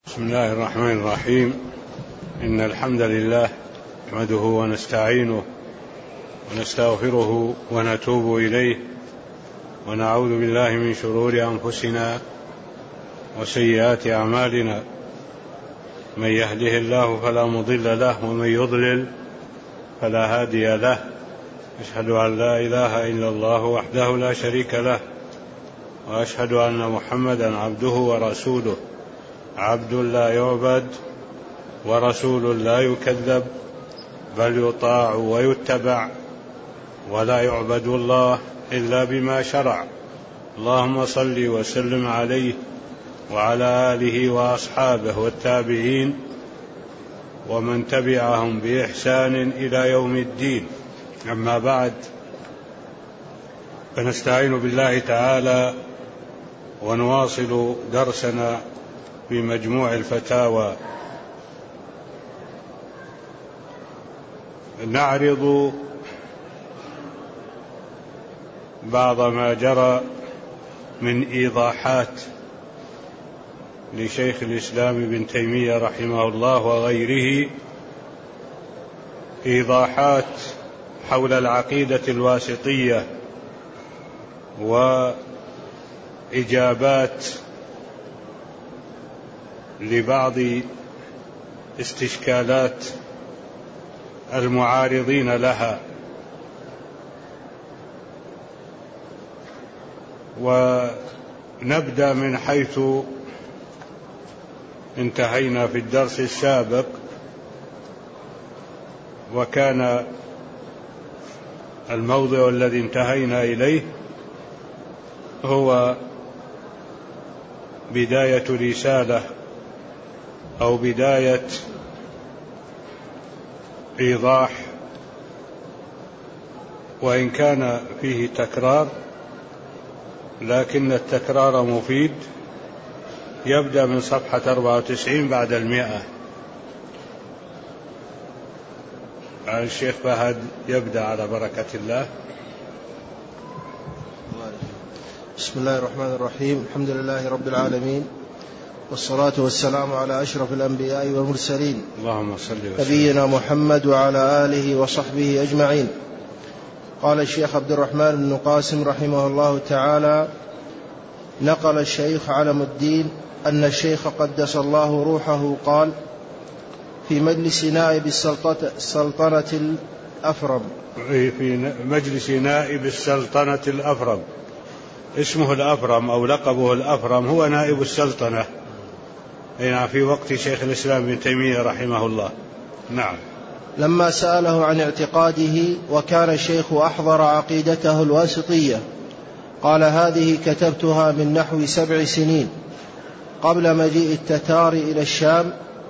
بسم الله الرحمن الرحيم. إن الحمد لله نحمده ونستعينه ونستغفره ونتوب إليه ونعوذ بالله من شرور أنفسنا وسيئات أعمالنا. من يهده الله فلا مضل له ومن يضلل فلا هادي له. أشهد أن لا إله إلا الله وحده لا شريك له، وأشهد أن محمدا عبده ورسوله، عبد لا يعبد ورسول لا يكذب، بل يطاع ويتبع، ولا يعبد الله إلا بما شرع. اللهم صل وسلم عليه وعلى آله وأصحابه والتابعين ومن تبعهم بإحسان إلى يوم الدين. أما بعد، فنستعين بالله تعالى ونواصل درسنا في مجموع الفتاوى. نعرض بعض ما جرى من إيضاحات لشيخ الإسلام ابن تيمية رحمه الله وغيره، إيضاحات حول العقيدة الواسطية وإجابات لبعض استشكالات المعارضين لها. ونبدأ من حيث انتهينا في الدرس السابق، وكان الموضع الذي انتهينا إليه هو بداية رسالة أو بداية إيضاح، وإن كان فيه تكرار لكن التكرار مفيد. يبدأ من صفحة 94 بعد 100. الشيخ فهد يبدأ على بركة الله. بسم الله الرحمن الرحيم. الحمد لله رب العالمين، والصلاة والسلام على أشرف الأنبياء والمرسلين، اللهم صل وسلم نبينا محمد وعلى آله وصحبه أجمعين. قال الشيخ عبد الرحمن بن قاسم رحمه الله تعالى: نقل الشيخ علم الدين أن الشيخ قدس الله روحه قال في مجلس نائب السلطنة الأفرم، في مجلس نائب السلطنة الأفرم. اسمه الأفرم أو لقبه الأفرم، هو نائب السلطنة في وقت شيخ الإسلام ابن تيمية رحمه الله. نعم. لما سأله عن اعتقاده وكان الشيخ أحضر عقيدته الواسطية، قال: هذه كتبتها من نحو 7 سنين قبل مجيء التتار إلى الشام،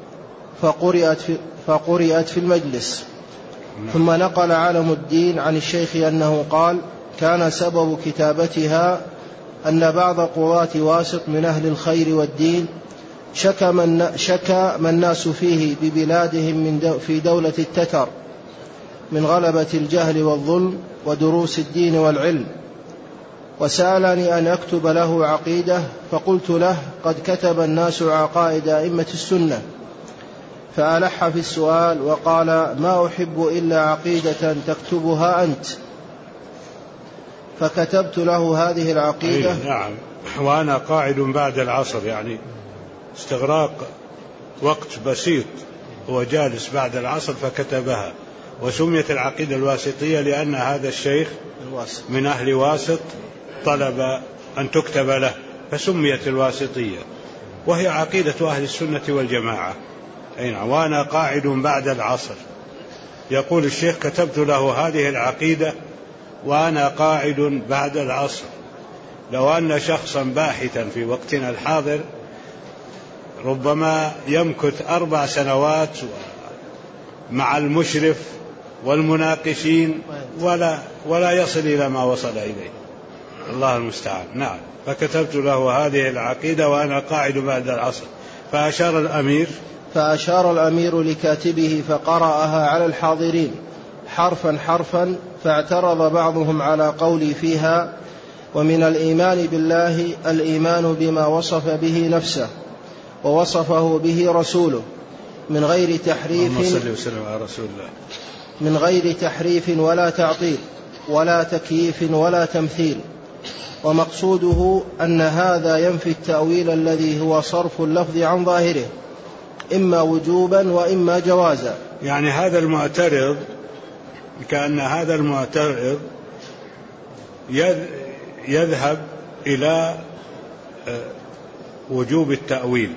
فقرئت في المجلس. ثم نقل علم الدين عن الشيخ أنه قال: كان سبب كتابتها أن بعض قضاة واسط من أهل الخير والدين شكى ما الناس فيه ببلادهم في دولة التتر من غلبة الجهل والظلم ودروس الدين والعلم، وسألني أن أكتب له عقيدة، فقلت له: قد كتب الناس عقائد أئمة السنة. فألح في السؤال وقال: ما أحب إلا عقيدة تكتبها أنت. فكتبت له هذه العقيدة. نعم. وأنا قاعد بعد العصر، استغراق وقت بسيط، هو جالس بعد العصر فكتبها. وسميت العقيدة الواسطية لأن هذا الشيخ من أهل واسط طلب أن تكتب له، فسميت الواسطية، وهي عقيدة أهل السنة والجماعة. وأنا قاعد بعد العصر. يقول الشيخ: كتبت له هذه العقيدة وأنا قاعد بعد العصر. لو أن شخصا باحثا في وقتنا الحاضر ربما يمكث 4 سنوات مع المشرف والمناقشين ولا يصل إلى ما وصل إليه، الله المستعان. نعم. فكتبت له هذه العقيدة وأنا قاعد بعد العصر. فأشار الأمير لكاتبه فقرأها على الحاضرين حرفا حرفا، فاعترض بعضهم على قولي فيها: ومن الإيمان بالله الإيمان بما وصف به نفسه، ووصفه به رسوله من غير تحريف ولا تعطيل ولا تكييف ولا تمثيل. ومقصوده أن هذا ينفي التأويل الذي هو صرف اللفظ عن ظاهره إما وجوبا وإما جوازا. يعني هذا المعترض كأن هذا المعترض يذهب إلى وجوب التأويل،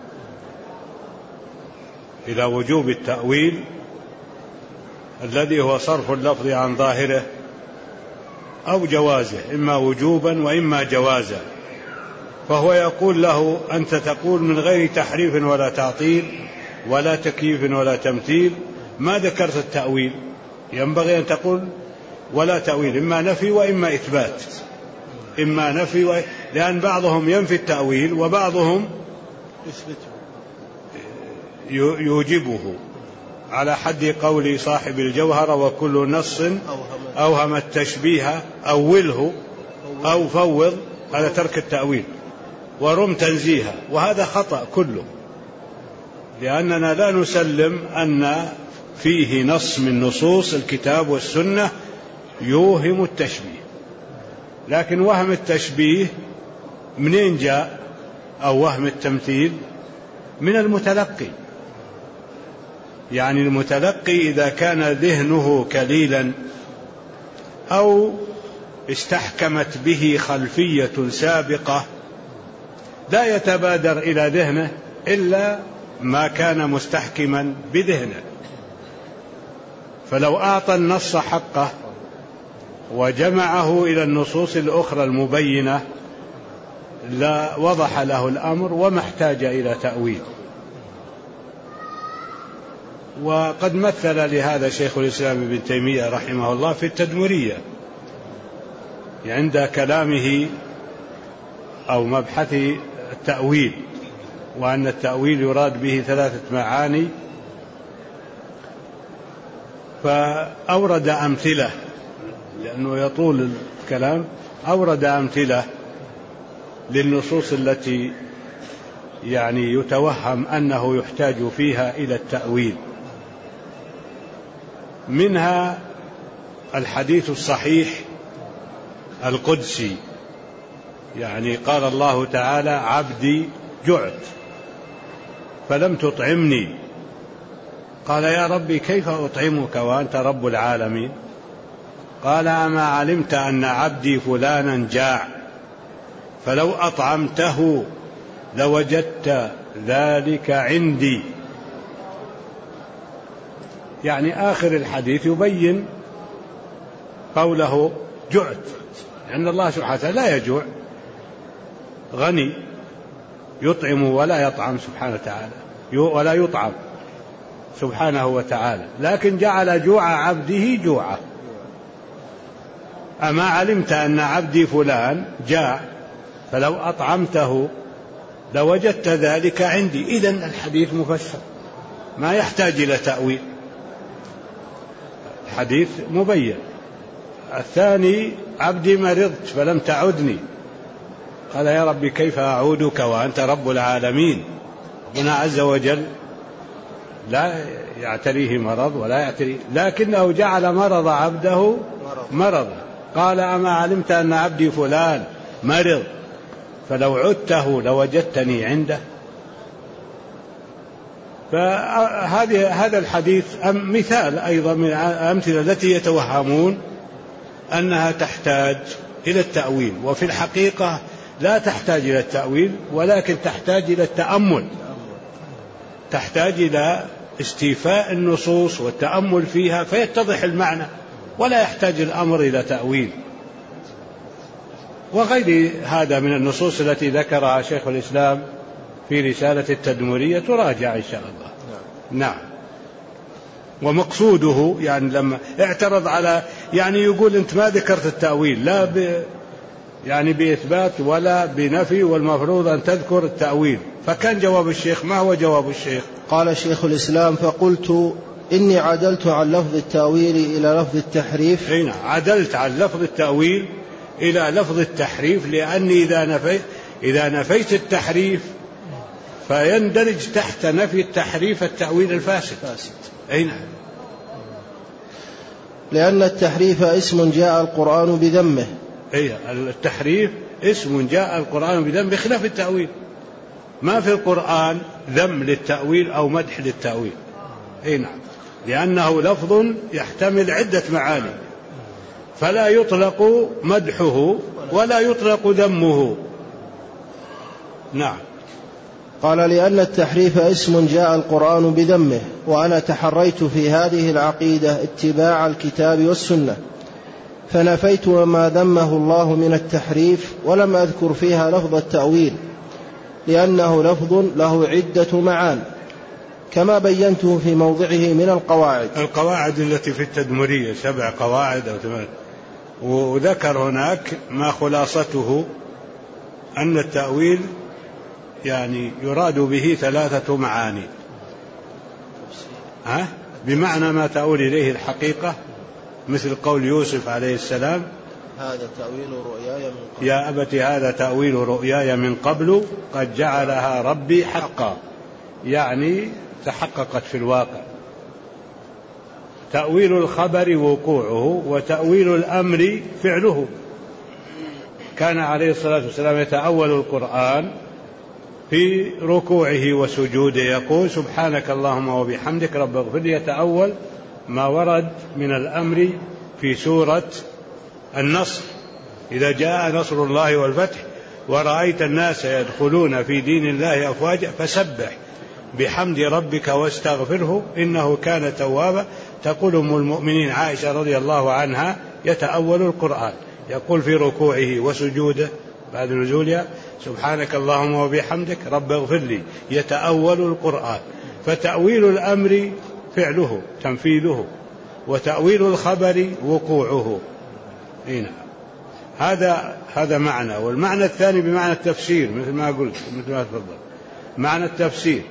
إلى وجوب التأويل الذي هو صرف اللفظ عن ظاهره أو جوازه، إما وجوبا وإما جوازا. فهو يقول له أنت تقول من غير تحريف ولا تعطيل ولا تكييف ولا تمثيل، ما ذكرت التأويل. ينبغي أن تقول ولا تأويل، إما نفي وإما إثبات، إما نفي لأن بعضهم ينفي التأويل وبعضهم يوجبه، على حد قول صاحب الجوهرة وكل نص أوهم التشبيه أوله أو فوض، هذا ترك التأويل، ورم تنزيها، وهذا خطأ كله، لأننا لا نسلم أن فيه نص من نصوص الكتاب والسنة يوهم التشبيه. لكن وهم التشبيه منين جاء؟ أو وهم التمثيل من المتلقي. يعني المتلقي إذا كان ذهنه كليلا أو استحكمت به خلفية سابقة لا يتبادر إلى ذهنه إلا ما كان مستحكما بذهنه. فلو أعطى النص حقه وجمعه إلى النصوص الأخرى المبينة لا وضح له الأمر وما احتاج إلى تأويل. وقد مثل لهذا شيخ الإسلام ابن تيمية رحمه الله في التدمرية عند كلامه أو مبحث التأويل، وأن التأويل يراد به 3 معاني، فأورد أمثلة لأنه يطول الكلام، أورد أمثلة للنصوص التي يعني يتوهم أنه يحتاج فيها إلى التأويل. منها الحديث الصحيح القدسي، يعني قال الله تعالى عبدي جعت فلم تطعمني، قال يا ربي كيف أطعمك وأنت رب العالمين؟ قال أما علمت أن عبدي فلانا جاع فلو أطعمته لوجدت ذلك عندي. يعني آخر الحديث يبين قوله جعت، لأن الله سبحانه وتعالى لا يجوع، غني يطعم ولا يطعم سبحانه وتعالى، ولا يطعم سبحانه وتعالى، لكن جعل جوع عبده جوعه. أما علمت أن عبدي فلان جاع فلو أطعمته لوجدت ذلك عندي. إذن الحديث مفسر ما يحتاج إلى تأويل، الحديث مبين. الثاني عبدي مرضت فلم تعدني، قال يا ربي كيف أعودك وأنت رب العالمين؟ ربنا عز وجل لا يعتريه مرض ولا يعتريه، لكنه جعل مرض عبده مرضا. قال أما علمت أن عبدي فلان مرض فلو عدته لوجدتني عنده. فهذا الحديث مثال أيضا من الأمثلة التي يتوهمون أنها تحتاج إلى التأويل، وفي الحقيقة لا تحتاج إلى التأويل، ولكن تحتاج إلى التأمل، تحتاج إلى استيفاء النصوص والتأمل فيها فيتضح المعنى، ولا يحتاج الأمر إلى تأويل. وغير هذا من النصوص التي ذكرها شيخ الإسلام في رسالة التدمرية تراجع إن شاء الله. نعم. ومقصوده يعني لما اعترض على يعني يقول أنت ما ذكرت التأويل لا يعني بإثبات ولا بنفي، والمفروض أن تذكر التأويل. فكان جواب الشيخ، ما هو جواب الشيخ؟ قال شيخ الإسلام فقلت إني عدلت عن لفظ التأويل إلى لفظ التحريف. هنا عدلت عن لفظ التأويل إلى لفظ التحريف، لأني إذا نفيت التحريف فيندرج تحت نفي التحريف التأويل الفاسد. أي نعم. لأن التحريف اسم جاء القرآن بذمه. أي التحريف اسم جاء القرآن بذمه بخلاف التأويل. ما في القرآن ذم للتأويل أو مدح للتأويل. أي نعم. لأنه لفظ يحتمل عدة معاني، فلا يطلق مدحه ولا يطلق ذمه. نعم. قال لأن التحريف اسم جاء القرآن بذمه، وأنا تحريت في هذه العقيدة اتباع الكتاب والسنة، فنفيت ما ذمه الله من التحريف، ولم أذكر فيها لفظ التأويل، لأنه لفظ له عدة معان، كما بينته في موضعه من القواعد التي في التدمرية 7 قواعد أو 8. وذكر هناك ما خلاصته أن التأويل يعني يراد به 3 معاني. بمعنى ما تؤول إليه الحقيقة، مثل قول يوسف عليه السلام: هذا تأويل رؤياي من قبل. يا أبت هذا تأويل رؤياي من قبل قد جعلها ربي حقا، يعني تحققت في الواقع. تأويل الخبر وقوعه، وتأويل الأمر فعله. كان عليه الصلاة والسلام يتأول القرآن في ركوعه وسجوده، يقول: سبحانك اللهم وبحمدك رب اغفر لي. يتأول ما ورد من الأمر في سورة النصر: إذا جاء نصر الله والفتح ورأيت الناس يدخلون في دين الله أفواجا فسبح بحمد ربك واستغفره إنه كان توابا. تقول أم المؤمنين عائشة رضي الله عنها: يتأول القرآن، يقول في ركوعه وسجوده بعد نزولها: سبحانك اللهم وبحمدك رب اغفر لي. يتأول القرآن. فتأويل الأمر فعله تنفيذه، وتأويل الخبر وقوعه. هنا هذا معنى. والمعنى الثاني بمعنى التفسير، مثل ما قلت، مثل ما تفضل، معنى التفسير.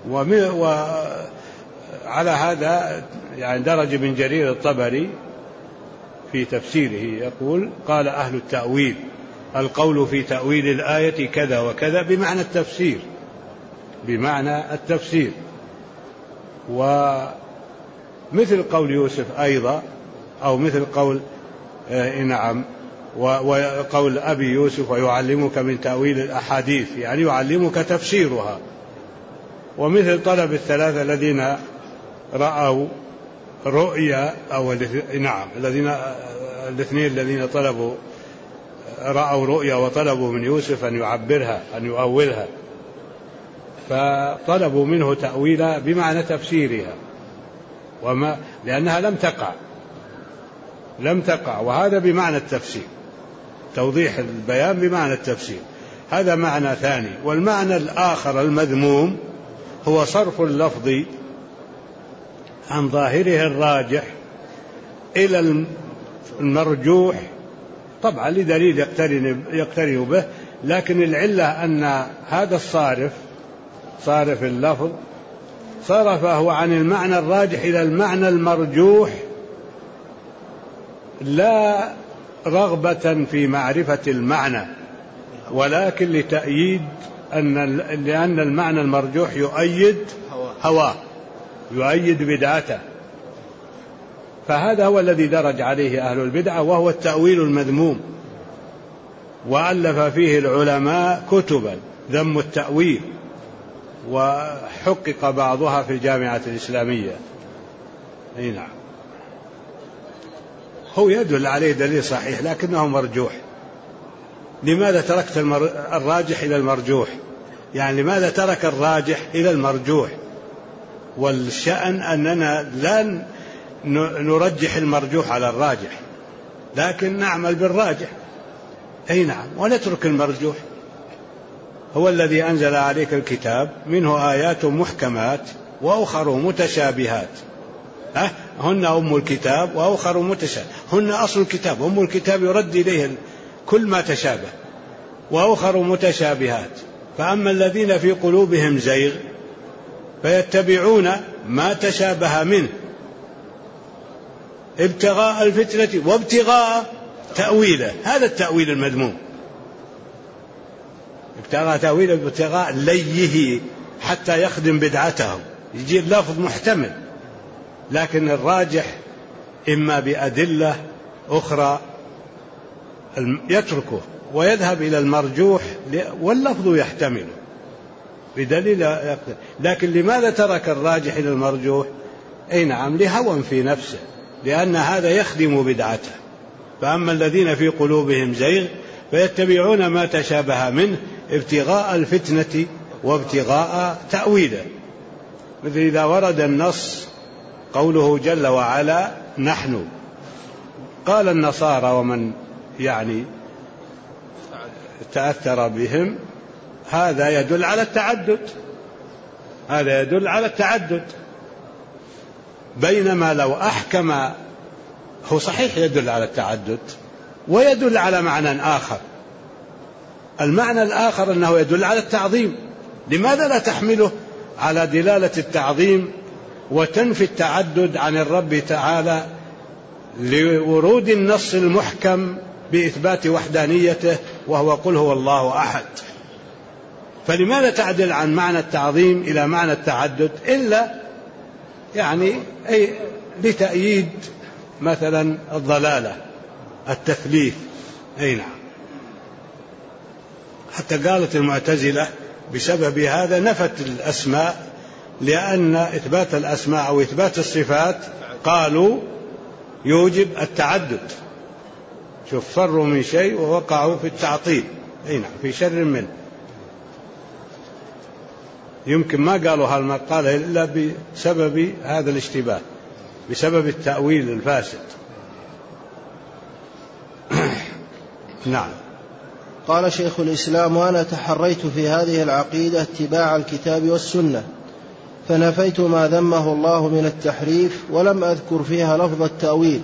وعلى هذا يعني درج ابن جرير الطبري في تفسيره يقول: قال أهل التأويل: القول في تأويل الآية كذا وكذا، بمعنى التفسير، بمعنى التفسير. ومثل قول يوسف أيضا، أو مثل قول نعم، وقول أبي يوسف: ويعلمك من تأويل الأحاديث، يعني يعلمك تفسيرها. ومثل طلب 3 الذين رأوا رؤيا، أو نعم الاثنين الذين رأوا رؤيا وطلبوا من يوسف أن يعبرها، أن يؤولها، فطلبوا منه تأويلها بمعنى تفسيرها، لأنها لم تقع، وهذا بمعنى التفسير، توضيح البيان بمعنى التفسير. هذا معنى ثاني. والمعنى الآخر المذموم هو صرف اللفظ عن ظاهره الراجح إلى المرجوح، طبعا لدليل يقترن به، لكن العلة أن هذا صارف اللفظ صرفه عن المعنى الراجح إلى المعنى المرجوح، لا رغبة في معرفة المعنى، ولكن لتأييد لأن المعنى المرجوح يؤيد هواه، يؤيد بدعته. فهذا هو الذي درج عليه أهل البدعة، وهو التأويل المذموم. وألف فيه العلماء كتبا ذم التأويل، وحقق بعضها في الجامعة الإسلامية. أي نعم. هو يدل عليه دليل صحيح لكنه مرجوح. لماذا تركت الراجح إلى المرجوح؟ يعني لماذا ترك الراجح إلى المرجوح؟ والشأن أننا لا نرجح المرجوح على الراجح، لكن نعمل بالراجح. أي نعم. ونترك المرجوح. هو الذي أنزل عليك الكتاب منه آيات محكمات وأخر متشابهات، هن أم الكتاب وأخر متشابه. هن أصل الكتاب، أم الكتاب يرد إليه كل ما تشابه، وأخر متشابهات. فأما الذين في قلوبهم زيغ فيتبعون ما تشابه منه ابتغاء الفتنة وابتغاء تأويله. هذا التأويل المذموم. ابتغاء تأويله، ابتغاء ليه حتى يخدم بدعته، يجي اللفظ محتمل، لكن الراجح إما بأدلة أخرى يتركه ويذهب إلى المرجوح واللفظ يحتمله بدليل. لكن لماذا ترك الراجح إلى المرجوح؟ أي نعم، لهوى في نفسه، لأن هذا يخدم بدعته. فأما الذين في قلوبهم زيغ فيتبعون ما تشابه منه ابتغاء الفتنة وابتغاء تأويله. مثل إذا ورد النص قوله جل وعلا نحن، قال النصارى ومن يعني تأثر بهم هذا يدل على التعدد، هذا يدل على التعدد، بينما لو أحكم هو صحيح يدل على التعدد ويدل على معنى آخر. المعنى الآخر أنه يدل على التعظيم، لماذا لا تحمله على دلالة التعظيم وتنفي التعدد عن الرب تعالى لورود النص المحكم بإثبات وحدانيته وهو قل هو الله أحد؟ فلماذا تعدل عن معنى التعظيم إلى معنى التعدد إلا يعني لتأييد مثلا الضلالة التثليث؟ أي نعم. حتى قالت المعتزلة بسبب هذا نفت الأسماء، لأن إثبات الأسماء أو إثبات الصفات قالوا يوجب التعدد. شوف، فروا من شيء ووقعوا في التعطيل، أي نعم، في شر منه. يمكن ما قالوا هالمقالة إلا بسبب هذا الاشتباه، بسبب التأويل الفاسد. نعم. قال شيخ الإسلام: وأنا تحريت في هذه العقيدة اتباع الكتاب والسنة، فنفيت ما ذمه الله من التحريف، ولم أذكر فيها لفظ التأويل،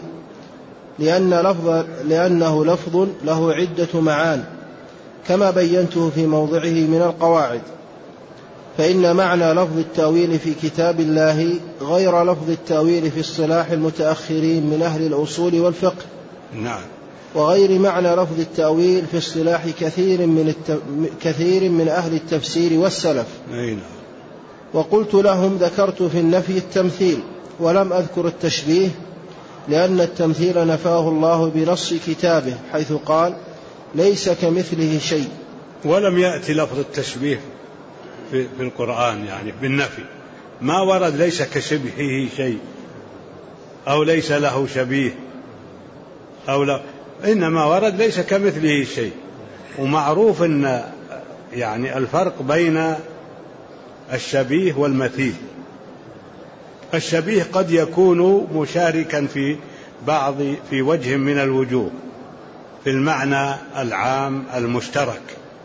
لأنه لفظ له عدة معان، كما بينته في موضعه من القواعد. فإن معنى لفظ التأويل في كتاب الله غير لفظ التأويل في اصطلاح المتأخرين من أهل الأصول والفقه. نعم. وغير معنى لفظ التأويل في اصطلاح كثير من أهل التفسير والسلف. نعم. وقلت لهم: ذكرت في النفي التمثيل ولم أذكر التشبيه، لأن التمثيل نفاه الله بنص كتابه، حيث قال: ليس كمثله شيء. ولم يأتي لفظ التشبيه في القرآن، يعني بالنفي ما ورد ليس كشبهه شيء أو ليس له شبيه أو لا، إنما ورد ليس كمثله شيء. ومعروف أن يعني الفرق بين الشبيه والمثيل. الشبيه قد يكون مشاركا في وجه من الوجوه في المعنى العام المشترك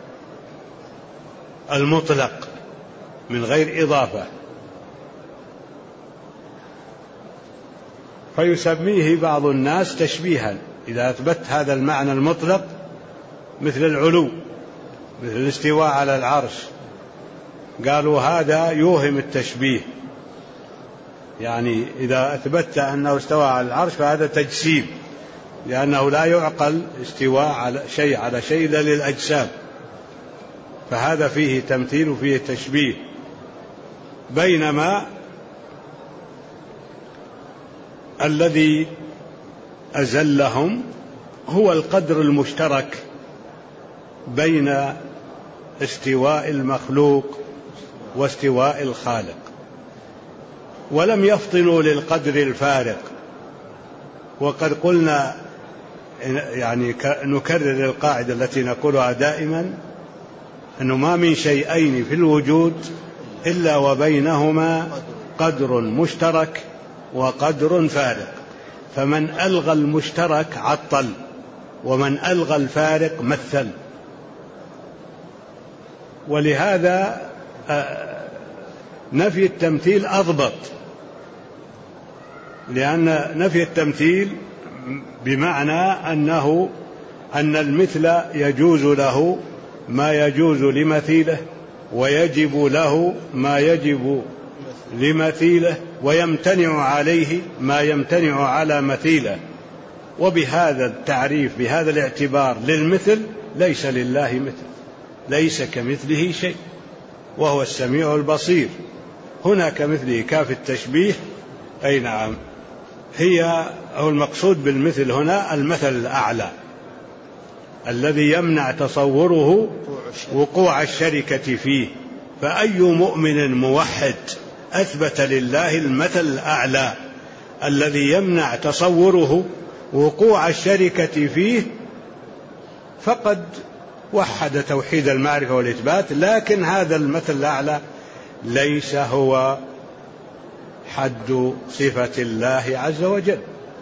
المطلق من غير إضافة، فيسميه بعض الناس تشبيها إذا أثبت هذا المعنى المطلق، مثل العلو، مثل الاستواء على العرش، قالوا هذا يوهم التشبيه، يعني إذا أثبت أنه استوى على العرش فهذا تجسيم، لأنه لا يعقل استواء على شيء إلا للأجسام، فهذا فيه تمثيل وفيه تشبيه. بينما الذي أزلهم هو القدر المشترك بين استواء المخلوق واستواء الخالق، ولم يفطنوا للقدر الفارق. وقد قلنا يعني نكرر القاعدة التي نقولها دائما، أنه ما من شيئين في الوجود إلا وبينهما قدر مشترك وقدر فارق، فمن ألغى المشترك عطل، ومن ألغى الفارق مثل. ولهذا نفي التمثيل أضبط، لأن نفي التمثيل بمعنى أن المثل يجوز له ما يجوز لمثيله، ويجب له ما يجب لمثيله، ويمتنع عليه ما يمتنع على مثيله. وبهذا التعريف، بهذا الاعتبار للمثل، ليس لله مثل، ليس كمثله شيء. وهو السميع البصير. هنا كمثله كاف التشبيه. أي نعم، هو المقصود بالمثل هنا المثل الأعلى الذي يمنع تصوره وقوع الشركة فيه. فأي مؤمن موحد أثبت لله المثل الأعلى الذي يمنع تصوره وقوع الشركة فيه فقد وحد توحيد المعرفة والإثبات. لكن هذا المثل الأعلى ليس هو حد صفة الله عز وجل.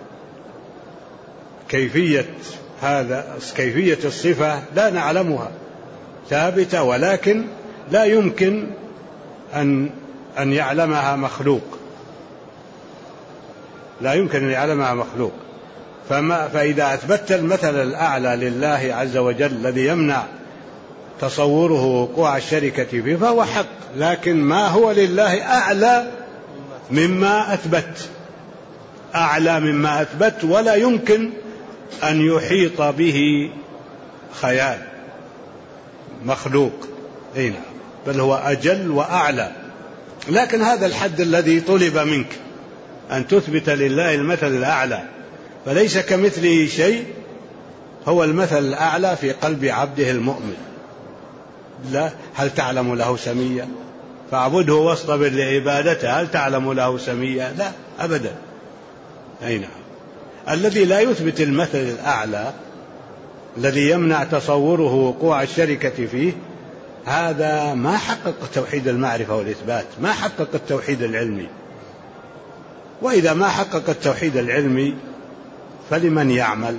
كيفية الصفة لا نعلمها، ثابتة، ولكن لا يمكن أن يعلمها مخلوق، لا يمكن أن يعلمها مخلوق. فإذا أثبت المثل الأعلى لله عز وجل الذي يمنع تصوره وقوع الشركة فيه فهو حق، لكن ما هو لله أعلى مما أثبت، أعلى مما أثبت، ولا يمكن أن يحيط به خيال مخلوق. بل هو أجل وأعلى. لكن هذا الحد الذي طلب منك أن تثبت لله المثل الأعلى، فليس كمثله شيء، هو المثل الأعلى في قلب عبده المؤمن. لا، هل تعلم له سميا؟ فاعبده واصطبر لعبادته، هل تعلم له سميا؟ لا أبدا. أي نعم. الذي لا يثبت المثل الأعلى الذي يمنع تصوره وقوع الشركة فيه، هذا ما حقق توحيد المعرفة والإثبات، ما حقق التوحيد العلمي. وإذا ما حقق التوحيد العلمي فلمن يعمل؟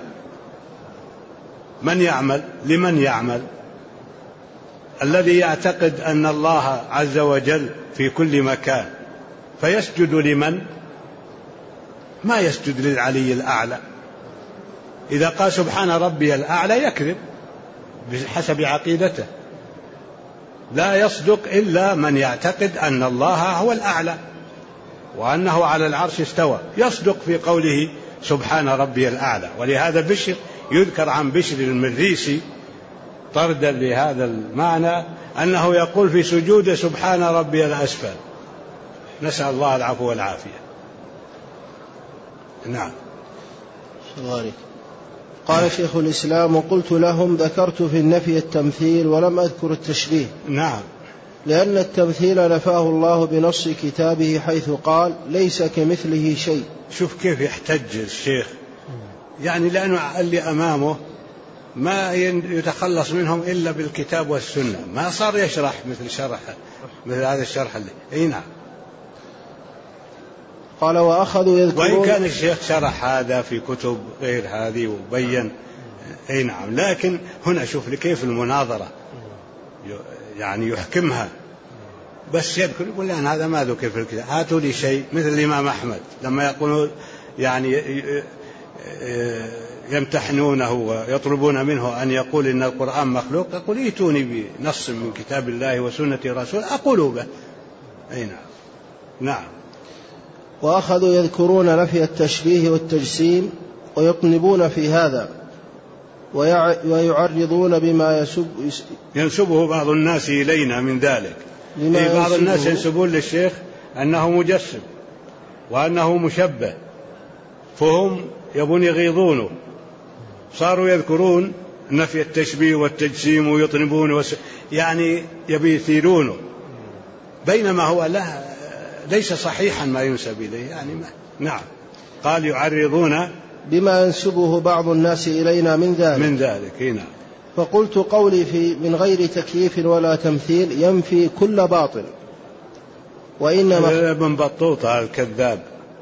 من يعمل؟ لمن يعمل؟ الذي يعتقد أن الله عز وجل في كل مكان فيسجد لمن؟ ما يسجد للعلي الأعلى. إذا قال سبحان ربي الأعلى يكذب بحسب عقيدته. لا يصدق إلا من يعتقد أن الله هو الأعلى وأنه على العرش استوى، يصدق في قوله سبحان ربي الأعلى. ولهذا بشر يذكر عن بشر المريسي طردا لهذا المعنى أنه يقول في سجود سبحان ربي الأسفل، نسأل الله العفو والعافية. نعم. قال شيخ الإسلام: وقلت لهم ذكرت في النفي التمثيل ولم أذكر التشبيه. نعم. لأن التمثيل نفاه الله بنص كتابه حيث قال ليس كمثله شيء. شوف كيف يحتج الشيخ، يعني لأنه اللي أمامه ما يتخلص منهم إلا بالكتاب والسنة، ما صار يشرح مثل هذا الشرح اللي. أي نعم. قال: وأخذوا يذكرون، وإن كان الشيخ شرح هذا في كتب غير هذه وبين. أي نعم. لكن هنا شوف لكيف المناظرة يعني يحكمها، بس يذكر يقول لأن هذا ما ذكر في الكتاب، هاتوا لي شيء. مثل الإمام أحمد لما يقولون يعني يمتحنونه ويطلبون منه أن يقول إن القرآن مخلوق، يقول ائتوني بنص من كتاب الله وسنة رسول أقول به. أي نعم. نعم. وأخذوا يذكرون نفي التشبيه والتجسيم ويطنبون في هذا ويعرضون بما ينسبه بعض الناس إلينا من ذلك. بعض الناس ينسبون للشيخ أنه مجسم وأنه مشبه، فهم يبون يغيظونه، صاروا يذكرون نفي التشبيه والتجسيم ويطنبون يعني يبيثيرونه، بينما هو ليس صحيحا ما ينسب إليه يعني ما. نعم. قال يعرضون بما ينسبه بعض الناس إلينا من ذلك. نعم. فقلت قولي في من غير تكييف ولا تمثيل ينفي كل باطل. وإنما ابن بطوطة الكذاب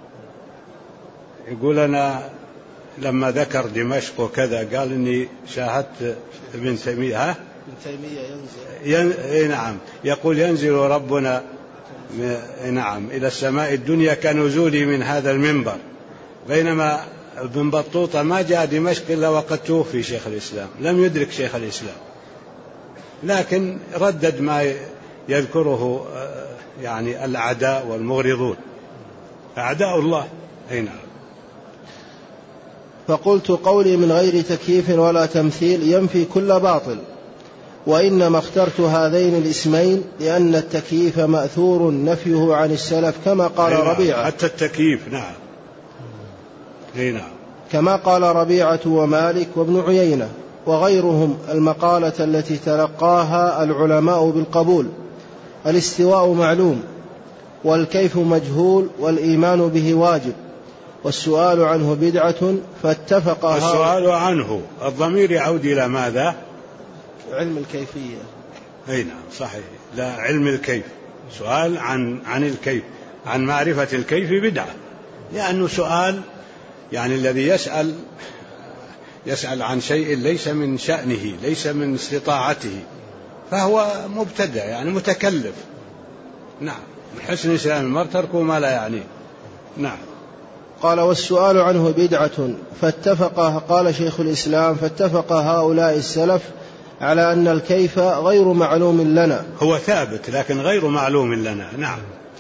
يقول أنا لما ذكر دمشق وكذا قال إني شاهدت ابن تيمية ينزل. نعم. يقول ينزل ربنا نعم إلى السماء الدنيا كنزوله من هذا المنبر، بينما ابن بطوطة ما جاء دمشق إلا وقد توفي شيخ الإسلام، لم يدرك شيخ الإسلام، لكن ردد ما يذكره يعني الأعداء والمغرضون أعداء الله. أي نعم. فقلت قولي من غير تكييف ولا تمثيل ينفي كل باطل، وإنما اخترت هذين الاسمين لأن التكييف مأثور نفيه عن السلف كما قال ربيعة. حتى التكييف نعم. نعم. كما قال ربيعة ومالك وابن عيينة وغيرهم المقالة التي تلقاها العلماء بالقبول: الاستواء معلوم، والكيف مجهول، والإيمان به واجب، والسؤال عنه بدعة. فاتفق السؤال عنه الضمير يعود إلى ماذا؟ علم الكيفية. أي نعم صحيح، لا علم الكيف، سؤال عن الكيف، عن معرفة الكيف بدعة، لأنه سؤال يعني الذي يسأل عن شيء ليس من شأنه، ليس من استطاعته، فهو مبتدع يعني متكلف. نعم. من حسن إسلام المرء تركه ما لا يعنيه. نعم. قال: والسؤال عنه بدعة. قال شيخ الإسلام: فاتفق هؤلاء السلف على أن الكيف غير معلوم لنا. هو ثابت لكن غير معلوم لنا. نعم.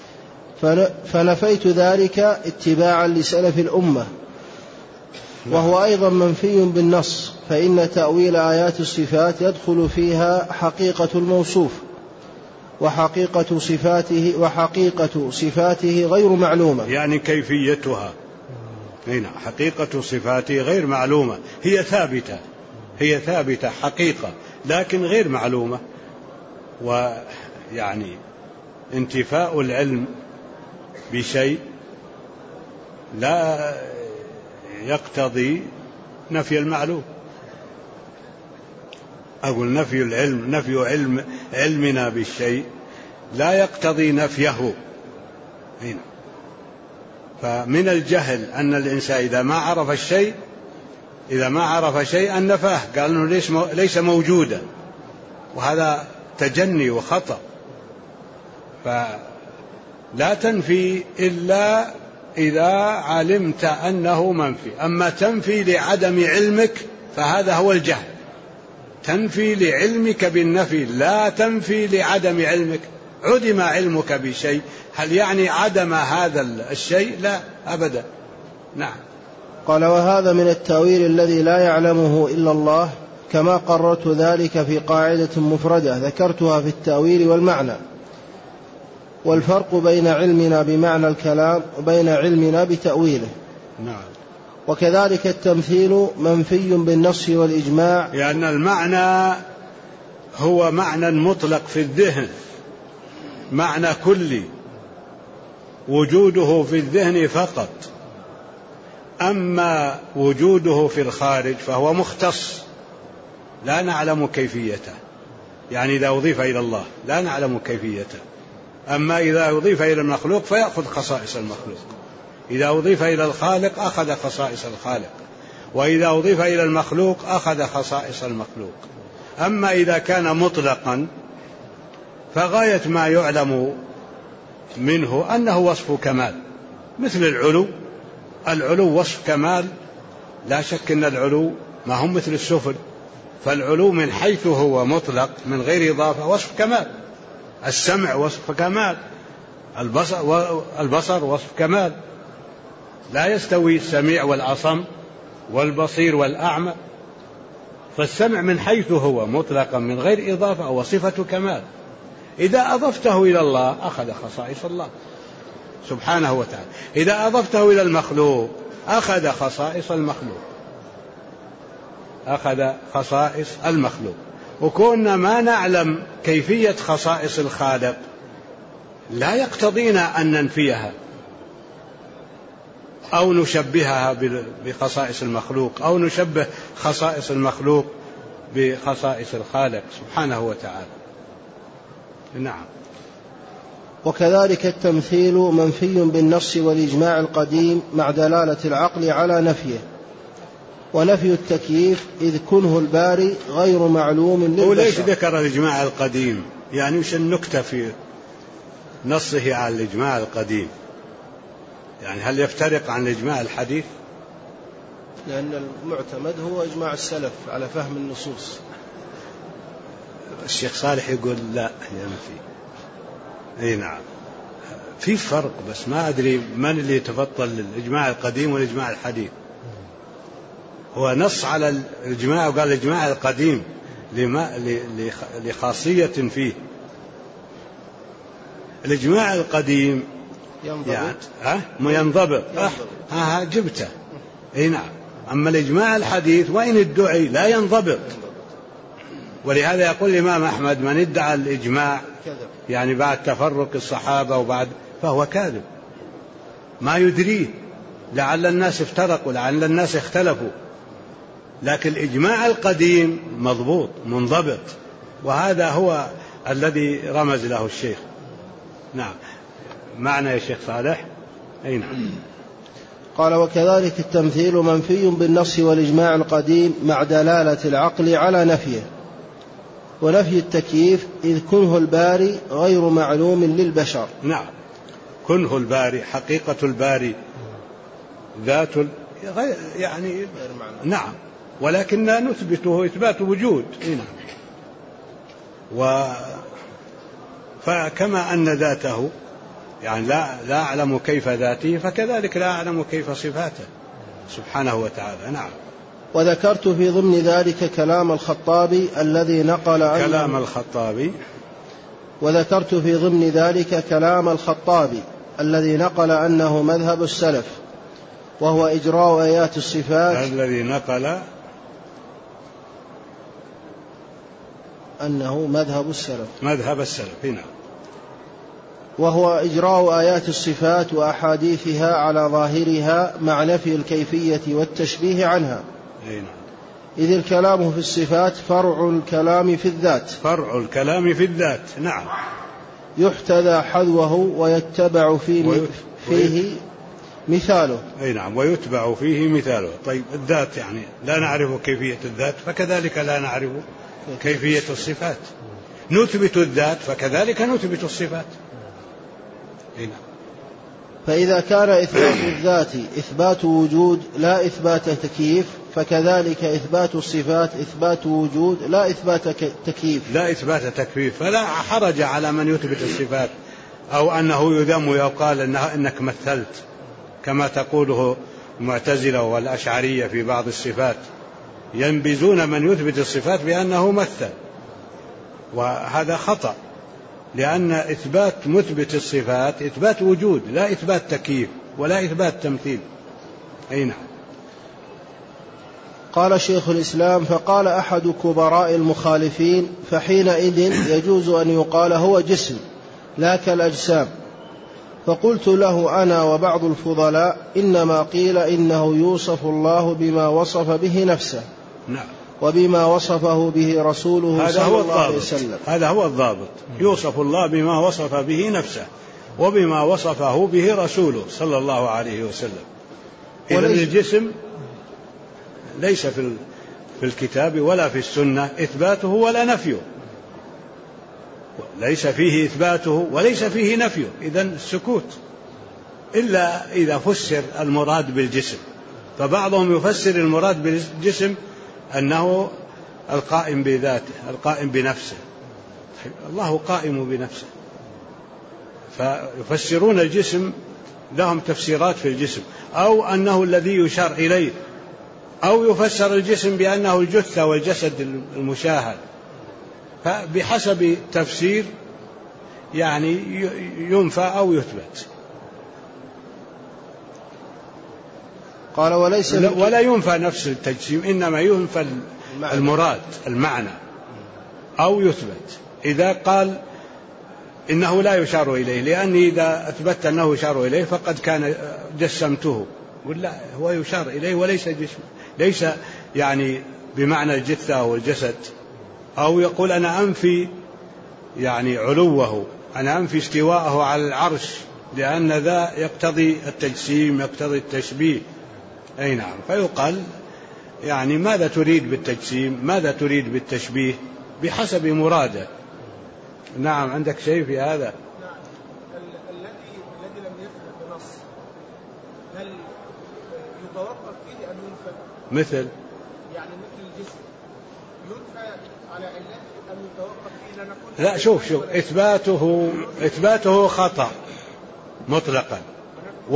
فنفيت ذلك اتباعا لسلف الأمة. وهو أيضا منفي بالنص، فإن تأويل آيات الصفات يدخل فيها حقيقة الموصوف، وحقيقة صفاته غير معلومة، يعني كيفيتها. هنا حقيقة صفاته غير معلومة، هي ثابتة حقيقة لكن غير معلومة. ويعني انتفاء العلم بشيء لا يقتضي نفي المعلوم. أقول نفي علمنا بالشيء لا يقتضي نفيه. هنا فمن الجهل أن الإنسان إذا ما عرف شيئا نفاه، قال أنه ليس موجودا، وهذا تجني وخطأ. فلا تنفي إلا إذا علمت أنه منفي. أما تنفي لعدم علمك فهذا هو الجهل. تنفي لعلمك بالنفي، لا تنفي لعدم علمك. عدم علمك بشيء، هل يعني عدم هذا الشيء؟ لا أبدا. نعم. قال: وهذا من التأويل الذي لا يعلمه إلا الله، كما قررت ذلك في قاعدة مفردة ذكرتها في التأويل والمعنى، والفرق بين علمنا بمعنى الكلام وبين علمنا بتأويله. نعم. وكذلك التمثيل منفي بالنص والإجماع، لأن المعنى هو معنى مطلق في الذهن، معنى كلي وجوده في الذهن فقط. أما وجوده في الخارج فهو مختص لا نعلم كيفيته، يعني إذا أضيف إلى الله لا نعلم كيفيته. أما إذا أضيف إلى المخلوق فيأخذ خصائص المخلوق، إذا أضيف إلى الخالق أخذ خصائص الخالق، وإذا أضيف إلى المخلوق أخذ خصائص المخلوق. أما إذا كان مطلقا فغاية ما يعلم منه أنه وصف كمال، مثل العلو وصف كمال، لا شك أن العلو ما هم مثل السفل، فالعلو من حيث هو مطلق من غير إضافة وصف كمال. السمع وصف كمال، البصر وصف كمال، لا يستوي السميع والأصم والبصير والأعمى. فالسمع من حيث هو مطلقا من غير إضافة وصفة كمال. إذا أضفته إلى الله أخذ خصائص الله سبحانه وتعالى، إذا أضفته إلى المخلوق أخذ خصائص المخلوق. وكوننا ما نعلم كيفية خصائص الخالق لا يقتضينا أن ننفيها أو نشبهها بخصائص المخلوق، أو نشبه خصائص المخلوق بخصائص الخالق سبحانه وتعالى. نعم. وكذلك التمثيل منفي بالنص والإجماع القديم مع دلالة العقل على نفيه. ونفي التكييف إذ كنه الباري غير معلوم للبشر. وليش ذكر الإجماع القديم؟ يعني وش النكتة في نصه على الإجماع القديم؟ يعني هل يفترق عن الإجماع الحديث؟ لأن المعتمد هو إجماع السلف على فهم النصوص. الشيخ صالح يقول لا ينفي. أي نعم، في فرق، بس ما أدري من اللي يتفضل الإجماع القديم والإجماع الحديث. هو نص على الإجماع وقال الإجماع القديم، لخاصية فيه. الإجماع القديم يعني ينضبط. جبته. اي نعم. أما الإجماع الحديث وإن ادعي لا ينضبط. ولهذا يقول الإمام أحمد من ادعى الإجماع يعني بعد تفرق الصحابة وبعد فهو كاذب، ما يدريه، لعل الناس افترقوا، لعل الناس اختلفوا، لكن الإجماع القديم مضبوط منضبط، وهذا هو الذي رمز له الشيخ. نعم. معنى يا شيخ صالح. أي نعم. قال وكذلك التمثيل منفي بالنص والإجماع القديم مع دلالة العقل على نفيه، ونفي التكييف إذ كنه الباري غير معلوم للبشر. نعم. كنه الباري، حقيقة الباري ذات يعني نعم، ولكننا نثبته إثبات وجود. نعم. فكما أن ذاته يعني لا أعلم كيف ذاته، فكذلك لا أعلم كيف صفاته سبحانه وتعالى. نعم. وذكرت في ضمن ذلك كلام الخطابي الذي نقل عنه كلام الخطابي. وذكرت في ضمن ذلك كلام الخطابي الذي نقل أنه مذهب السلف، وهو إجراء آيات الصفات. الذي نقل أنه مذهب السلف. مذهب السلف. نعم. وهو إجراء آيات الصفات وأحاديثها على ظاهرها مع نفي الكيفية والتشبيه عنها. نعم. إذ الكلام في الصفات فرع الكلام في الذات. فرع الكلام في الذات. نعم. يحتذى حذوه ويتبع فيه مثاله. أي نعم. ويتبع فيه مثاله. طيب الذات يعني لا نعرف كيفية الذات، فكذلك لا نعرف كيفية الصفات. نثبت الذات فكذلك نثبت الصفات. نعم. فإذا كان إثبات الذات إثبات وجود لا إثبات تكييف، فكذلك إثبات الصفات إثبات وجود لا إثبات تكييف. لا إثبات تكييف. فلا حرج على من يثبت الصفات أو أنه يذم ويقال إنك مثلت كما تقوله المعتزلة والأشعرية في بعض الصفات، ينبذون من يثبت الصفات بأنه مثل، وهذا خطأ، لأن إثبات مثبت الصفات إثبات وجود لا إثبات تكييف ولا إثبات تمثيل. أي نعم. قال شيخ الإسلام فقال أحد كبراء المخالفين فحينئذ يجوز أن يقال هو جسم لا كالأجسام. فقلت له أنا وبعض الفضلاء إنما قيل إنه يوصف الله بما وصف به نفسه. نعم. وبما وصفه به رسوله صلى الله عليه وسلم. هذا هو الضابط. يوصف الله بما وصف به نفسه وبما وصفه به رسوله صلى الله عليه وسلم. إذن الجسم ليس في الكتاب ولا في السنة إثباته ولا نفيه، ليس فيه إثباته وليس فيه نفيه. إذن السكوت إلا إذا فسر المراد بالجسم، فبعضهم يفسر المراد بالجسم أنه القائم بذاته القائم بنفسه. الله قائم بنفسه، فيفسرون الجسم لهم تفسيرات في الجسم، أو أنه الذي يشار إليه، أو يفسر الجسم بأنه الجثة والجسد المشاهد، فبحسب تفسير يعني ينفى أو يثبت. قال ولا ينفى نفس التجسيم، إنما ينفى المراد المعنى أو يثبت. إذا قال إنه لا يشار إليه، لأني إذا أثبت أنه يشار إليه فقد كان جسمته، ولا هو يشار إليه وليس جسم، ليس يعني بمعنى الجثة والجسد. أو يقول أنا أنفي يعني علوه، أنا أنفي استواءه على العرش، لأن ذا يقتضي التجسيم يقتضي التشبيه. أي نعم. فيقال يعني ماذا تريد بالتجسيم، ماذا تريد بالتشبيه، بحسب مراده. نعم. عندك شيء في هذا؟ نعم. الذي لم يثبت بنص هل يتوقف فيه أم ينفى؟ مثل يعني مثل الجسم ينفى على علته أم يتوقف فيه؟ لا شوف إثباته خطأ مطلقا،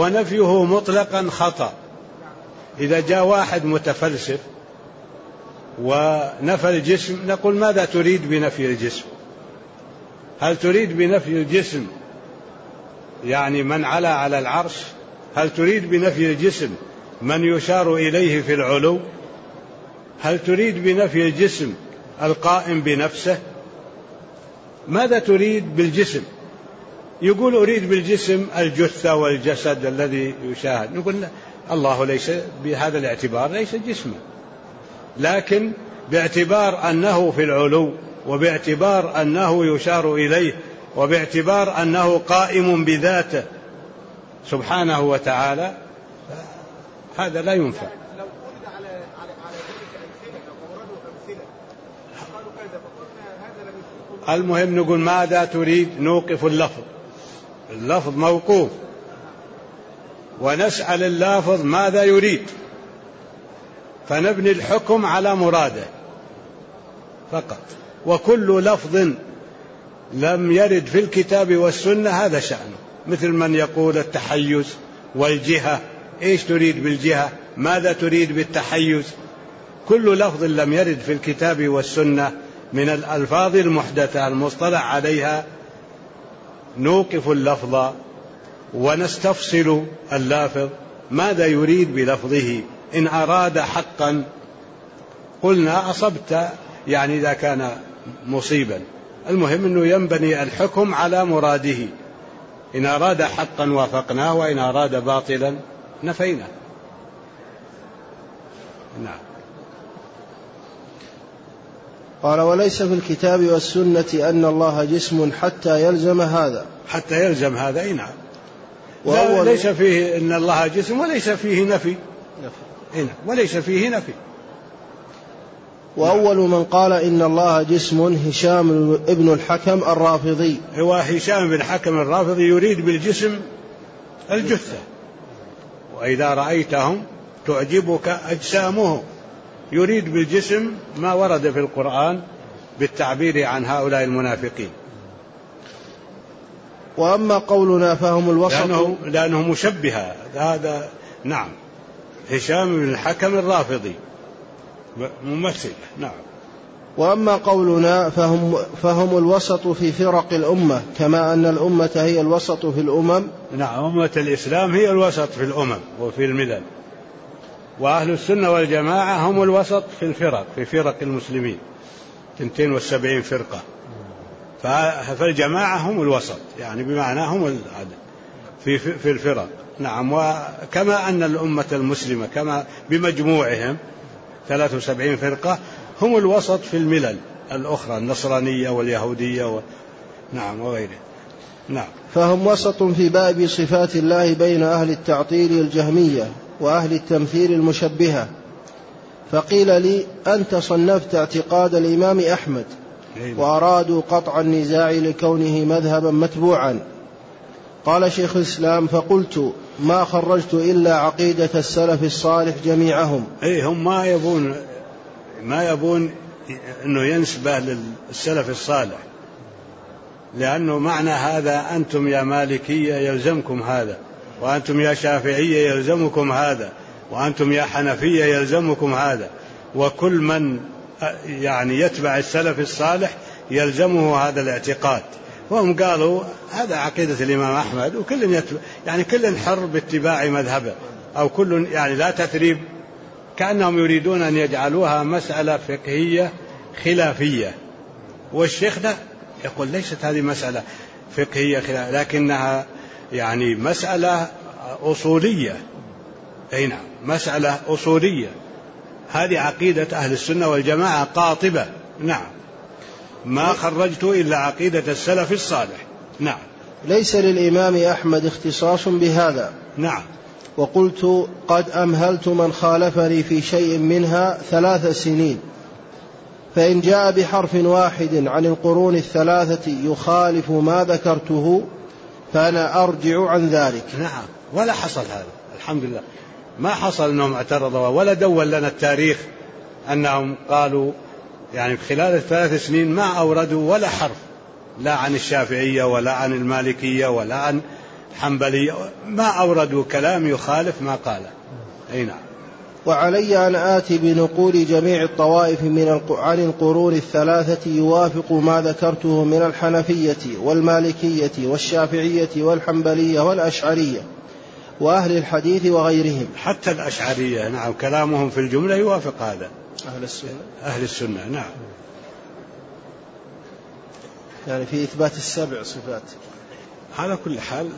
ونفيه مطلقا خطأ. إذا جاء واحد متفلسف ونفى الجسم، نقول ماذا تريد بنفي الجسم؟ هل تريد بنفي الجسم يعني من علا على العرش؟ هل تريد بنفي الجسم من يشار إليه في العلو؟ هل تريد بنفي الجسم القائم بنفسه؟ ماذا تريد بالجسم؟ يقول أريد بالجسم الجثة والجسد الذي يشاهد. نقول الله ليس بهذا الاعتبار ليس جسما، لكن باعتبار أنه في العلو، وباعتبار أنه يشار إليه، وباعتبار أنه قائم بذاته سبحانه وتعالى، هذا لا ينفع. لو قلت على ذلك أمثلة، لو أوردوا أمثلة قالوا كذا فقلنا هذا لم يكن. المهم نقول ماذا تريد، نوقف اللفظ، اللفظ موقوف، ونسأل اللافظ ماذا يريد، فنبني الحكم على مراده فقط. وكل لفظ لم يرد في الكتاب والسنة هذا شأنه، مثل من يقول التحيز والجهة. إيش تريد بالجهة؟ ماذا تريد بالتحيز؟ كل لفظ لم يرد في الكتاب والسنة من الألفاظ المحدثة المصطلح عليها نوقف اللفظ ونستفصل اللافظ ماذا يريد بلفظه. إن أراد حقا قلنا أصبت، يعني إذا كان مصيبا. المهم أنه ينبني الحكم على مراده، إن أراد حقا وافقناه، وإن أراد باطلا نفيناه. نعم. قال وليس في الكتاب والسنة أن الله جسم حتى يلزم هذا. حتى يلزم هذا، أي نعم. ليس فيه إن الله جسم وليس فيه نفي. وليس فيه نفي. وأول من قال إن الله جسم هشام ابن الحكم الرافضي. هو هشام بن الحكم الرافضي يريد بالجسم الجثة، وإذا رأيتهم تعجبك أجسامهم. يريد بالجسم ما ورد في القرآن بالتعبير عن هؤلاء المنافقين. وأما قولنا فهم الوسط لأنه مشبهة هذا. نعم. هشام بن الحكم الرافضي ممثل. نعم. وأما قولنا فهم الوسط في فرق الأمة، كما أن الأمة هي الوسط في الأمم. نعم، أمة الإسلام هي الوسط في الأمم وفي الملل، وأهل السنة والجماعة هم الوسط في الفرق، في فرق المسلمين 72 فرقة، فالجماعة هم الوسط، يعني بمعنى هم العدد في الفرق. نعم. وكما أن الأمة المسلمة كما بمجموعهم 73 فرقة هم الوسط في الملل الأخرى، النصرانية واليهودية نعم وغيره. نعم. فهم وسط في باب صفات الله بين أهل التعطيل الجهمية وأهل التمثيل المشبهة. فقيل لي أنت صنفت اعتقاد الإمام أحمد، وأرادوا قطع النزاع لكونه مذهبا متبوعا. قال شيخ الإسلام فقلت ما خرجت إلا عقيدة السلف الصالح جميعهم. هم ما يبون أنه ينسبه للسلف الصالح، لأنه معنى هذا أنتم يا مالكية يلزمكم هذا، وأنتم يا شافعية يلزمكم هذا، وأنتم يا حنفية يلزمكم هذا، وكل من يعني يتبع السلف الصالح يلزمه هذا الاعتقاد. وهم قالوا هذا عقيدة الإمام أحمد، وكل يتبع، يعني كل حر باتباع مذهبه، أو كل يعني لا تثريب، كأنهم يريدون أن يجعلوها مسألة فقهية خلافية. والشيخ ده يقول ليست هذه مسألة فقهية خلافية، لكنها يعني مسألة أصولية. أي نعم، مسألة أصولية. هذه عقيدة أهل السنة والجماعة قاطبة. نعم. ما خرجت إلا عقيدة السلف الصالح. نعم. ليس للإمام أحمد اختصاص بهذا. نعم. وقلت قد أمهلت من خالفني في شيء منها 3 سنين، فإن جاء بحرف واحد عن القرون الثلاثة يخالف ما ذكرته فأنا أرجع عن ذلك. نعم. ولا حصل هذا الحمد لله، ما حصل أنهم اعترضوا، ولا دول لنا التاريخ أنهم قالوا يعني خلال ال3 سنين ما أوردوا ولا حرف، لا عن الشافعية ولا عن المالكية ولا عن الحنبلية، ما أوردوا كلام يخالف ما قاله. أي نعم. وعلي أن آتي بنقول جميع الطوائف عن القرون الثلاثة يوافق ما ذكرته من الحنفية والمالكية والشافعية والحنبلية والأشعرية وأهل الحديث وغيرهم. حتى الأشعرية نعم كلامهم في الجملة يوافق هذا. أهل السنة نعم. يعني في إثبات السبع صفات. على كل حال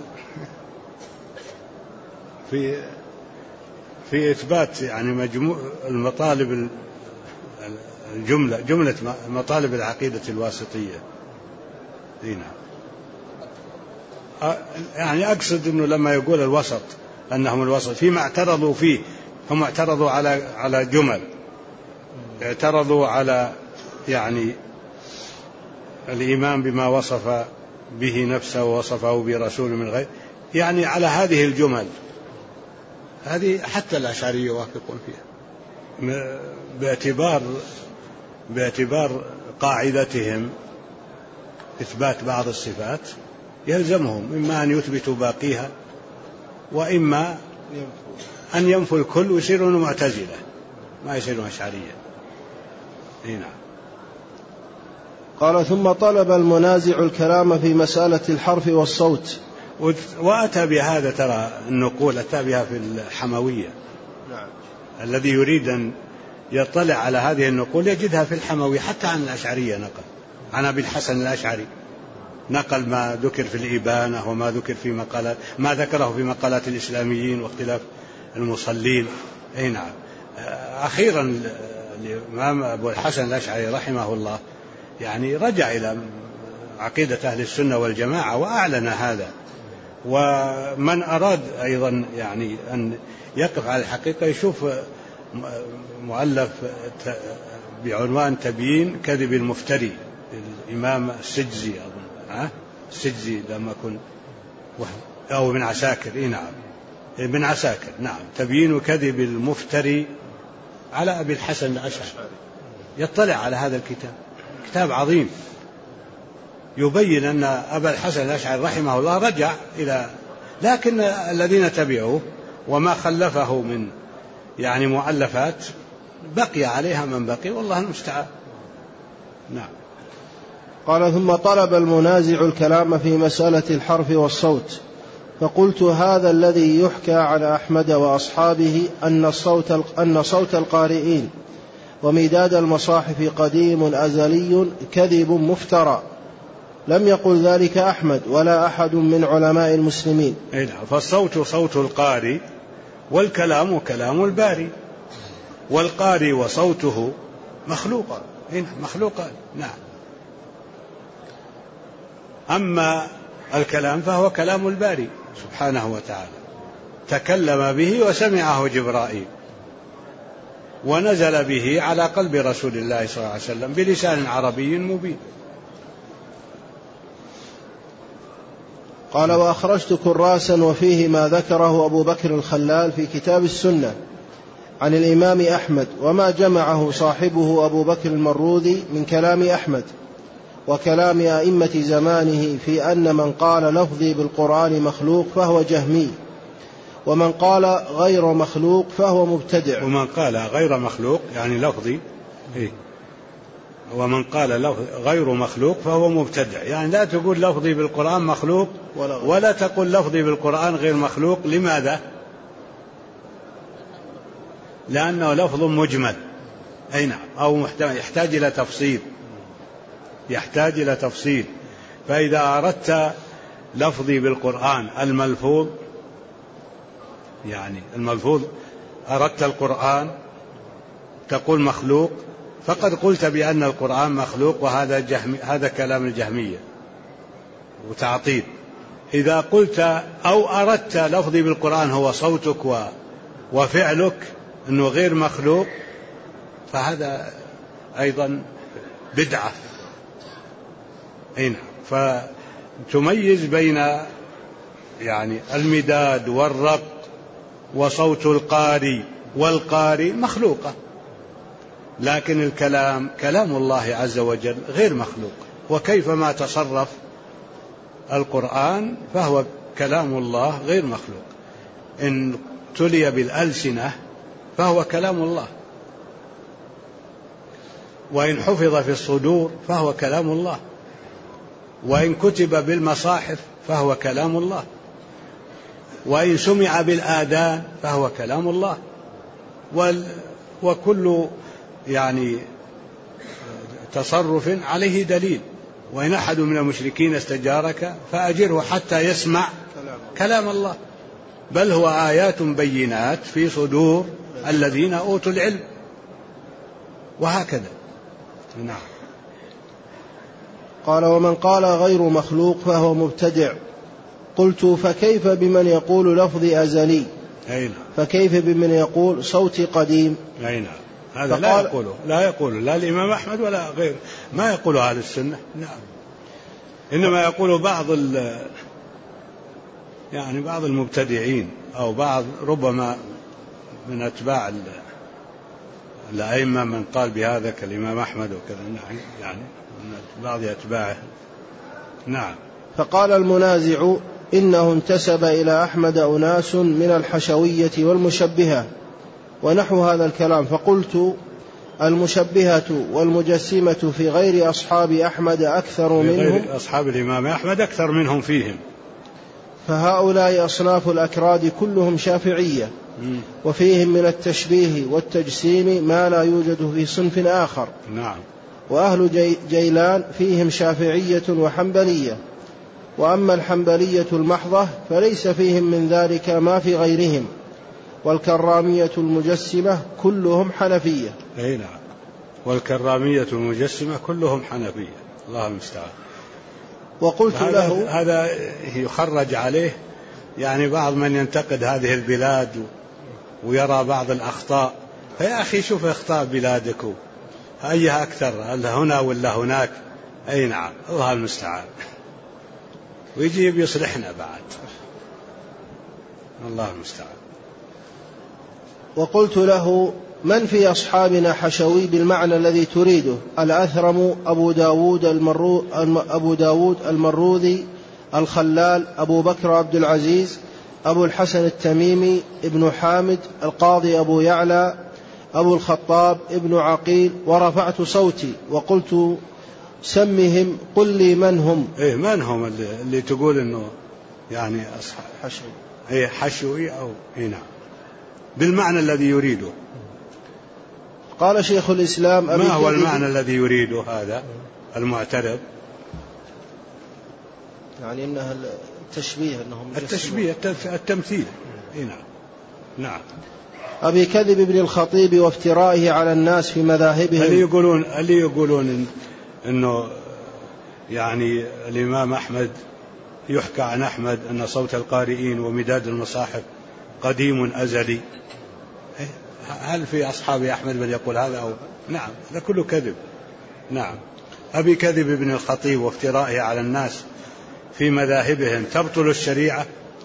في إثبات يعني مجموع المطالب جملة مطالب العقيدة الواسطية. هنا يعني أقصد أنه لما يقول الوسط أنهم الوسط فيما اعترضوا فيه، هم اعترضوا على جمل، اعترضوا على يعني الإيمان بما وصف به نفسه ووصفه برسول من غير، يعني على هذه الجمل هذه حتى الأشعرية يوافقون فيها باعتبار قاعدتهم إثبات بعض الصفات يلزمهم إما أن يثبتوا باقيها وإما أن ينفوا الكل ويصيرون معتزلة ما يصيرون أشعرية. هنا قال ثم طلب المنازع الكلام في مسألة الحرف والصوت، وأتى بهذا ترى النقول أتى بها في الحموية. نعم. الذي يريد أن يطلع على هذه النقول يجدها في الحموية. حتى عن الأشعرية نقل عن أبي الحسن الأشعري، نقل ما ذكر في الإبانة وما ذكر في مقالات ما ذكره في مقالات الإسلاميين واختلاف المصلين. أي نعم. أخيرا الإمام أبو الحسن الأشعري رحمه الله يعني رجع إلى عقيدة أهل السنة والجماعة وأعلن هذا. ومن أراد أيضا يعني أن يقف على الحقيقة يشوف مؤلف بعنوان تبيين كذب المفتري الإمام السجزي أظن السجزي لما كن أو ابن عساكر. نعم ابن عساكر نعم تبيين كذب المفتري على أبي الحسن الأشعري. يطلع على هذا الكتاب، كتاب عظيم يبين أن أبا الحسن الأشعري رحمه الله رجع إلى، لكن الذين تبعوه وما خلفه من يعني مؤلفات بقي عليها من بقي والله المستعان. نعم. قال ثم طلب المنازع الكلام في مسألة الحرف والصوت، فقلت هذا الذي يحكى عن أحمد وأصحابه أن صوت القارئين ومداد المصاحف قديم أزلي كذب مفترى، لم يقل ذلك أحمد ولا أحد من علماء المسلمين. فالصوت صوت القارئ والكلام كلام الباري، والقارئ وصوته مخلوقان. نعم. أما الكلام فهو كلام الباري سبحانه وتعالى، تكلم به وسمعه جبرائيل ونزل به على قلب رسول الله صلى الله عليه وسلم بلسان عربي مبين. قال وأخرجت كراسا وفيه ما ذكره أبو بكر الخلال في كتاب السنة عن الإمام أحمد وما جمعه صاحبه أبو بكر المروذي من كلام أحمد وكلام أئمة زمانه في أن من قال لفظي بالقرآن مخلوق فهو جهمي، ومن قال غير مخلوق فهو مبتدع. ومن قال غير مخلوق يعني لفظي ومن قال غير مخلوق فهو مبتدع، يعني لا تقول لفظي بالقرآن مخلوق ولا تقول لفظي بالقرآن غير مخلوق. لماذا؟ لأنه لفظ مجمل. أي نعم. أو يحتاج إلى تفصيل. فإذا أردت لفظي بالقرآن الملفوظ يعني الملفوظ أردت القرآن تقول مخلوق فقد قلت بأن القرآن مخلوق، وهذا هذا كلام الجهمية وتعطيل. إذا قلت أو أردت لفظي بالقرآن هو صوتك وفعلك أنه غير مخلوق فهذا أيضا بدعة. فتميز بين يعني المداد والرق وصوت القارئ والقارئ مخلوقة، لكن الكلام كلام الله عز وجل غير مخلوق. وكيفما تصرف القرآن فهو كلام الله غير مخلوق. إن تلي بالألسنة فهو كلام الله، وإن حفظ في الصدور فهو كلام الله، وإن كتب بالمصاحف فهو كلام الله، وإن سمع بالآذان فهو كلام الله. وكل يعني تصرف عليه دليل. وإن أحد من المشركين استجارك فأجره حتى يسمع كلام الله، بل هو آيات بينات في صدور الذين أوتوا العلم، وهكذا. نعم. قال: ومن قال غير مخلوق فهو مبتدع. قلت: فكيف بمن يقول لفظي أزلي؟ فكيف بمن يقول صوتي قديم؟ هذا لا يقوله لا الإمام أحمد ولا غير، ما يقوله أهل السنة. نعم. إنما يقول بعض المبتدعين، أو بعض ربما من أتباع الأئمة من قال بهذا كالإمام أحمد وكذا، يعني من بعض أتباعه. نعم. فقال المنازع: إنه انتسب إلى أحمد أناس من الحشوية والمشبهة ونحو هذا الكلام. فقلت: المشبهة والمجسمة في غير أصحاب أحمد أكثر منهم، غير أصحاب الإمام أحمد أكثر منهم فيهم، فهؤلاء أصناف الأكراد كلهم شافعية، وفيهم من التشبيه والتجسيم ما لا يوجد في صنف آخر. نعم. وأهل جيلان فيهم شافعية وحنبلية، وأما الحنبلية المحضة فليس فيهم من ذلك ما في غيرهم، والكرامية المجسمة كلهم حنفية. أي نعم، والكرامية المجسمة كلهم حنفية، الله المستعان. وقلت له: هذا يخرج عليه يعني بعض من ينتقد هذه البلاد ويرى بعض الأخطاء، فيا أخي شوف أخطاء بلادك أيها أكثر، هل هنا ولا هناك؟ أي نعم، الله المستعان. ويجي يصلحنا بعد، الله المستعان. وقلت له: من في أصحابنا حشوي بالمعنى الذي تريده؟ الأثرم، أبو داود المروذي، الخلال، أبو بكر عبد العزيز، أبو الحسن التميمي، ابن حامد، القاضي أبو يعلى، أبو الخطاب، ابن عقيل. ورفعت صوتي وقلت: سمهم، قل لي من هم. من هم اللي تقول إنه يعني أصحاب حشوي؟ حشوي أو نعم، بالمعنى الذي يريده. قال شيخ الإسلام: ما هو المعنى الذي يريده هذا المعترض؟ يعني إنها التشبيه، التشبيه التمثيل. نعم. نعم. أبي كذب ابن الخطيب وافترائه على الناس في مذاهبهم. اللي يقولون إنه يعني الإمام أحمد يحكى عن أحمد أن صوت القارئين ومداد المصاحف قديم أزلي، هل في أصحاب أحمد من يقول هذا أو؟ نعم، هذا كله كذب. نعم. أبي كذب ابن الخطيب وافترائه على الناس في مذاهبهم تبطل الشريعة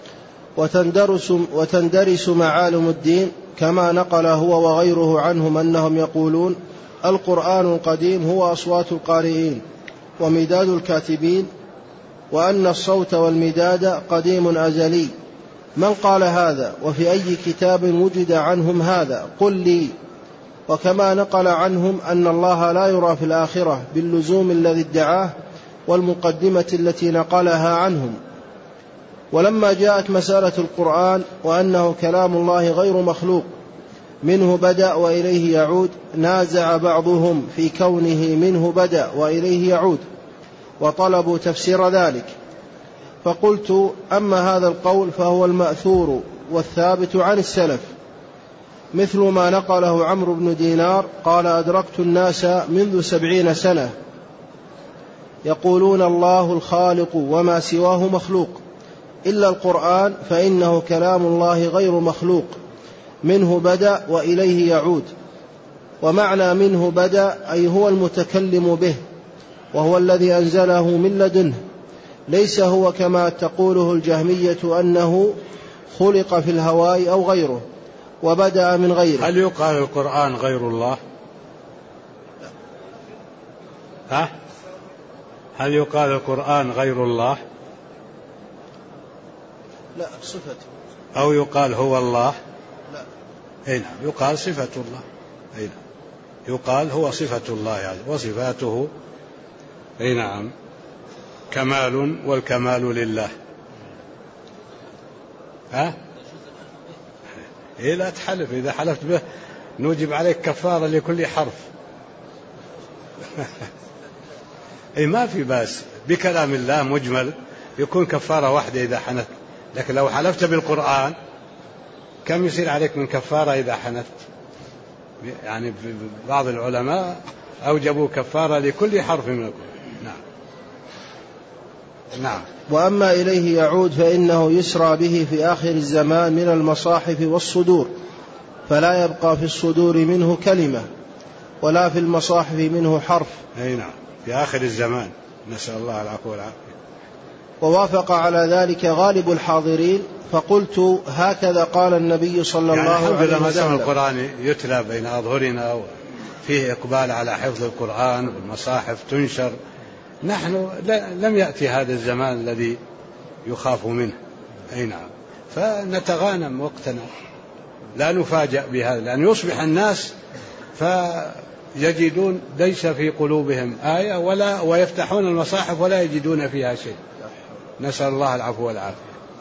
وتندرس معالم الدين، كما نقل هو وغيره عنهم أنهم يقولون: القرآن القديم هو أصوات القارئين ومداد الكاتبين، وأن الصوت والمداد قديم أزلي. من قال هذا؟ وفي أي كتاب وجد عنهم هذا؟ قل لي. وكما نقل عنهم أن الله لا يرى في الآخرة باللزوم الذي ادعاه والمقدمة التي نقلها عنهم. ولما جاءت مسألة القرآن وأنه كلام الله غير مخلوق منه بدأ وإليه يعود، نازع بعضهم في كونه منه بدأ وإليه يعود، وطلبوا تفسير ذلك. فقلت: أما هذا القول فهو المأثور والثابت عن السلف، مثل ما نقله عمرو بن دينار قال: أدركت الناس منذ 70 سنة يقولون الله الخالق وما سواه مخلوق، إلا القرآن فإنه كلام الله غير مخلوق منه بدأ وإليه يعود. ومعنى منه بدأ أي هو المتكلم به، وهو الذي أنزله من لدنه، ليس هو كما تقوله الجهمية أنه خلق في الهواء أو غيره وبدأ من غيره. هل يقال القرآن غير الله؟ هل يقال القرآن غير الله؟ لا، صفته. أو يقال هو الله؟ لا. أي نعم، يقال صفة الله. أي نعم، يقال هو صفة الله يعني، وصفاته أي نعم كمال، والكمال لله. إيه لا تحلف، إذا حلفت به نوجب عليك كفارة لكل حرف. أي ما في باس بكلام الله مجمل يكون كفارة واحدة إذا حنثت، لكن لو حلفت بالقرآن كم يصير عليك من كفارة إذا حنثت؟ يعني بعض العلماء أوجبوا كفارة لكل حرف من القرآن. نعم. نعم. وأما إليه يعود فإنه يسرى به في آخر الزمان من المصاحف والصدور، فلا يبقى في الصدور منه كلمة ولا في المصاحف منه حرف. أي نعم، في آخر الزمان، نسأل الله العفو والعافية. ووافق على ذلك غالب الحاضرين، فقلت هكذا قال النبي صلى الله عليه وسلم. يعني ما دام القرآن يتلى بين أظهرنا وفيه إقبال على حفظ القرآن والمصاحف تنشر، نحن لم يأتي هذا الزمان الذي يخاف منه. أي نعم، فنتغانم وقتنا، لا نفاجأ بهذا، لأن يصبح الناس فيجدون ليس في قلوبهم آية ويفتحون المصاحف ولا يجدون فيها شيء. نسأل الله العفو والعافية.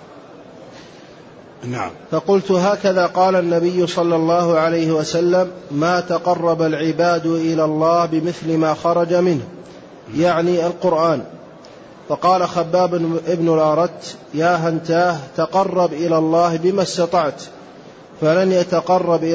نعم. فقلت هكذا قال النبي صلى الله عليه وسلم: ما تقرب العباد إلى الله بمثل ما خرج منه، يعني القرآن. فقال خباب ابن الأرت: يا هنتاه، تقرب إلى الله بما استطعت، فلن يتقرب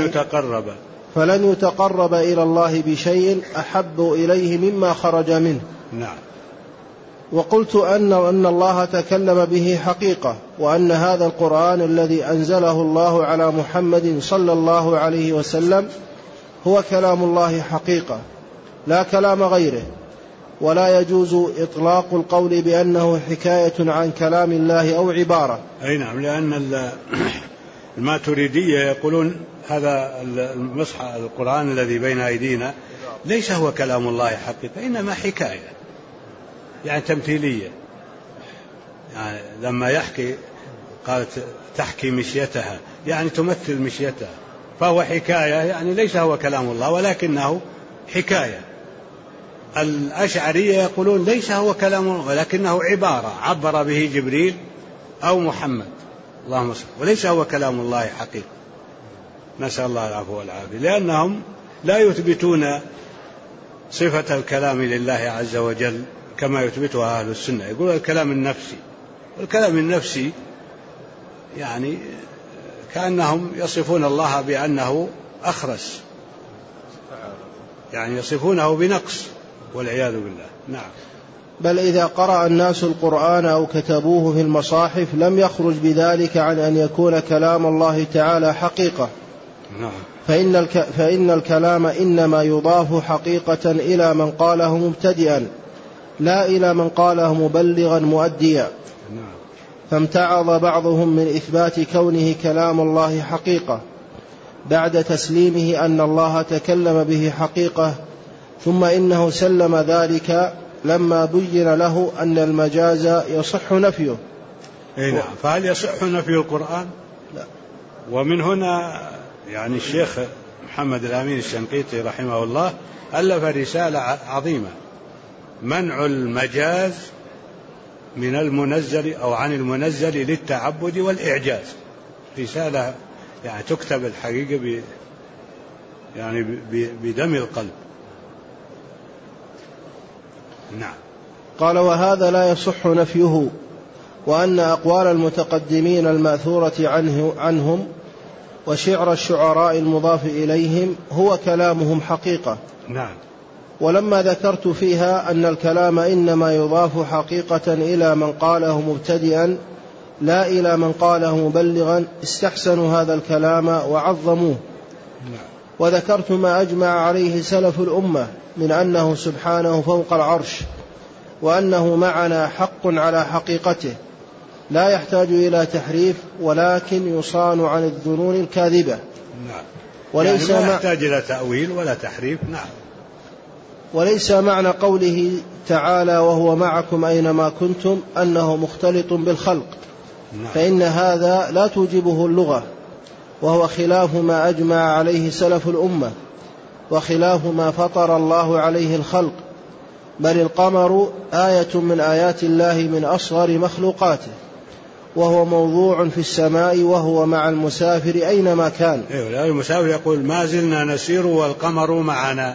إلى الله بشيء أحب إليه مما خرج منه. نعم. وقلت أن الله تكلم به حقيقة، وأن هذا القرآن الذي أنزله الله على محمد صلى الله عليه وسلم هو كلام الله حقيقة لا كلام غيره، ولا يجوز إطلاق القول بأنه حكاية عن كلام الله أو عبارة. أي نعم، لأن الماتريدية يقولون هذا المصحف القرآن الذي بين أيدينا ليس هو كلام الله حقيقة، إنما حكاية يعني تمثيلية. يعني لما يحكي قالت تحكي مشيتها، يعني تمثل مشيتها، فهو حكاية، يعني ليس هو كلام الله ولكنه حكاية. الأشعرية يقولون ليس هو كلام الله ولكنه عبارة عبر به جبريل أو محمد، اللهم صل، وليس هو كلام الله حقيقة. نسأل الله العفو والعافية، لأنهم لا يثبتون صفة الكلام لله عز وجل كما يثبتها أهل السنة. يقول الكلام النفسي، والكلام النفسي يعني كأنهم يصفون الله بأنه أخرس، يعني يصفونه بنقص والعياذ بالله. نعم. بل إذا قرأ الناس القرآن أو كتبوه في المصاحف لم يخرج بذلك عن أن يكون كلام الله تعالى حقيقة. نعم. فإن الكلام إنما يضاف حقيقة إلى من قاله مبتدئا، لا إلى من قاله مبلغا مؤديا. نعم. فامتعض بعضهم من إثبات كونه كلام الله حقيقة بعد تسليمه أن الله تكلم به حقيقة، ثم إنه سلم ذلك لما بين له أن المجاز يصح نفيه. نعم. فهل يصح نفي القرآن؟ لا. ومن هنا يعني الشيخ محمد الأمين الشنقيطي رحمه الله ألف رسالة عظيمة: منع المجاز من المنزل أو عن المنزل للتعبد والإعجاز. رسالة يعني تكتب الحقيقة يعني بدم القلب. نعم. قال: وهذا لا يصح نفيه، وأن أقوال المتقدمين المأثورة عنهم وشعر الشعراء المضاف إليهم هو كلامهم حقيقة. نعم. ولما ذكرت فيها أن الكلام إنما يضاف حقيقة إلى من قاله مبتدئا لا إلى من قاله مبلغا، استحسنوا هذا الكلام وعظموه. وذكرت ما أجمع عليه سلف الأمة من أنه سبحانه فوق العرش، وأنه معنا حق على حقيقته لا يحتاج إلى تحريف، ولكن يصان عن الظنون الكاذبة. نعم. وليس يعني لا يحتاج إلى تأويل ولا تحريف. نعم. وليس معنى قوله تعالى: وهو معكم أينما كنتم، أنه مختلط بالخلق. نعم. فإن هذا لا توجبه اللغة، وهو خلاف ما أجمع عليه سلف الأمة، وخلاف ما فطر الله عليه الخلق، بل القمر آية من آيات الله من أصغر مخلوقاته، وهو موضوع في السماء، وهو مع المسافر أينما كان. المسافر يقول ما زلنا نسير والقمر معنا،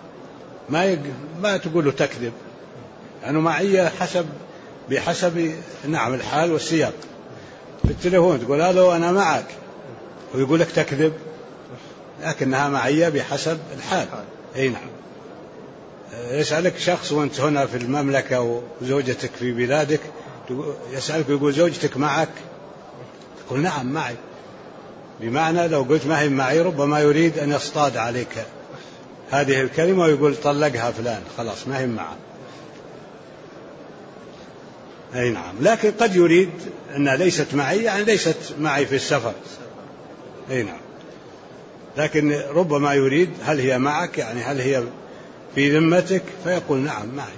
ما تقول له تكذب، يعني معية بحسب نعم الحال والسياق. في التليفون تقول هذا أنا معك ويقول لك تكذب، لكنها معية بحسب الحال. أي نعم. يسألك شخص وأنت هنا في المملكة وزوجتك في بلادك، يسألك ويقول زوجتك معك، تقول نعم معي، بمعنى لو قلت ما هي معي ربما يريد أن يصطاد عليك هذه الكلمة ويقول طلقها فلان، خلاص ما هي معه. أي نعم. لكن قد يريد أنها ليست معي، يعني ليست معي في السفر. أي نعم. لكن ربما يريد هل هي معك، يعني هل هي في ذمتك، فيقول نعم معي.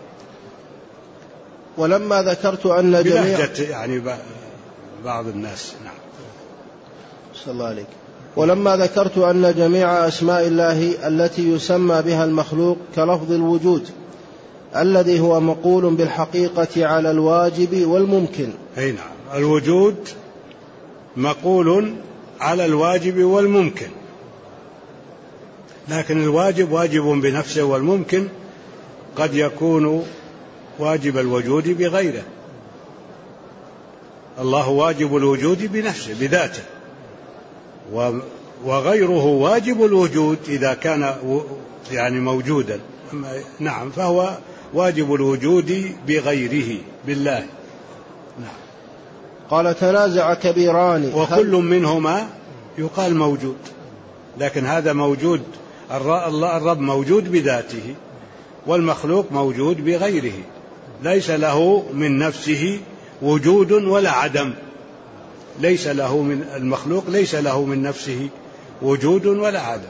ولما ذكرت أن جميع يعني بعض الناس. نعم. صلى الله عليك. ولما ذكرت أن جميع أسماء الله التي يسمى بها المخلوق كلفظ الوجود الذي هو مقول بالحقيقة على الواجب والممكن. أي نعم. الوجود مقول على الواجب والممكن، لكن الواجب واجب بنفسه، والممكن قد يكون واجب الوجود بغيره. الله واجب الوجود بنفسه بذاته، وغيره واجب الوجود إذا كان يعني موجودا. نعم. فهو واجب الوجود بغيره بالله. نعم. قال تنازع كبيران، وكل منهما يقال موجود، لكن هذا موجود، الرب موجود بذاته، والمخلوق موجود بغيره، ليس له من نفسه وجود ولا عدم، ليس له من المخلوق ليس له من نفسه وجود ولا عدم.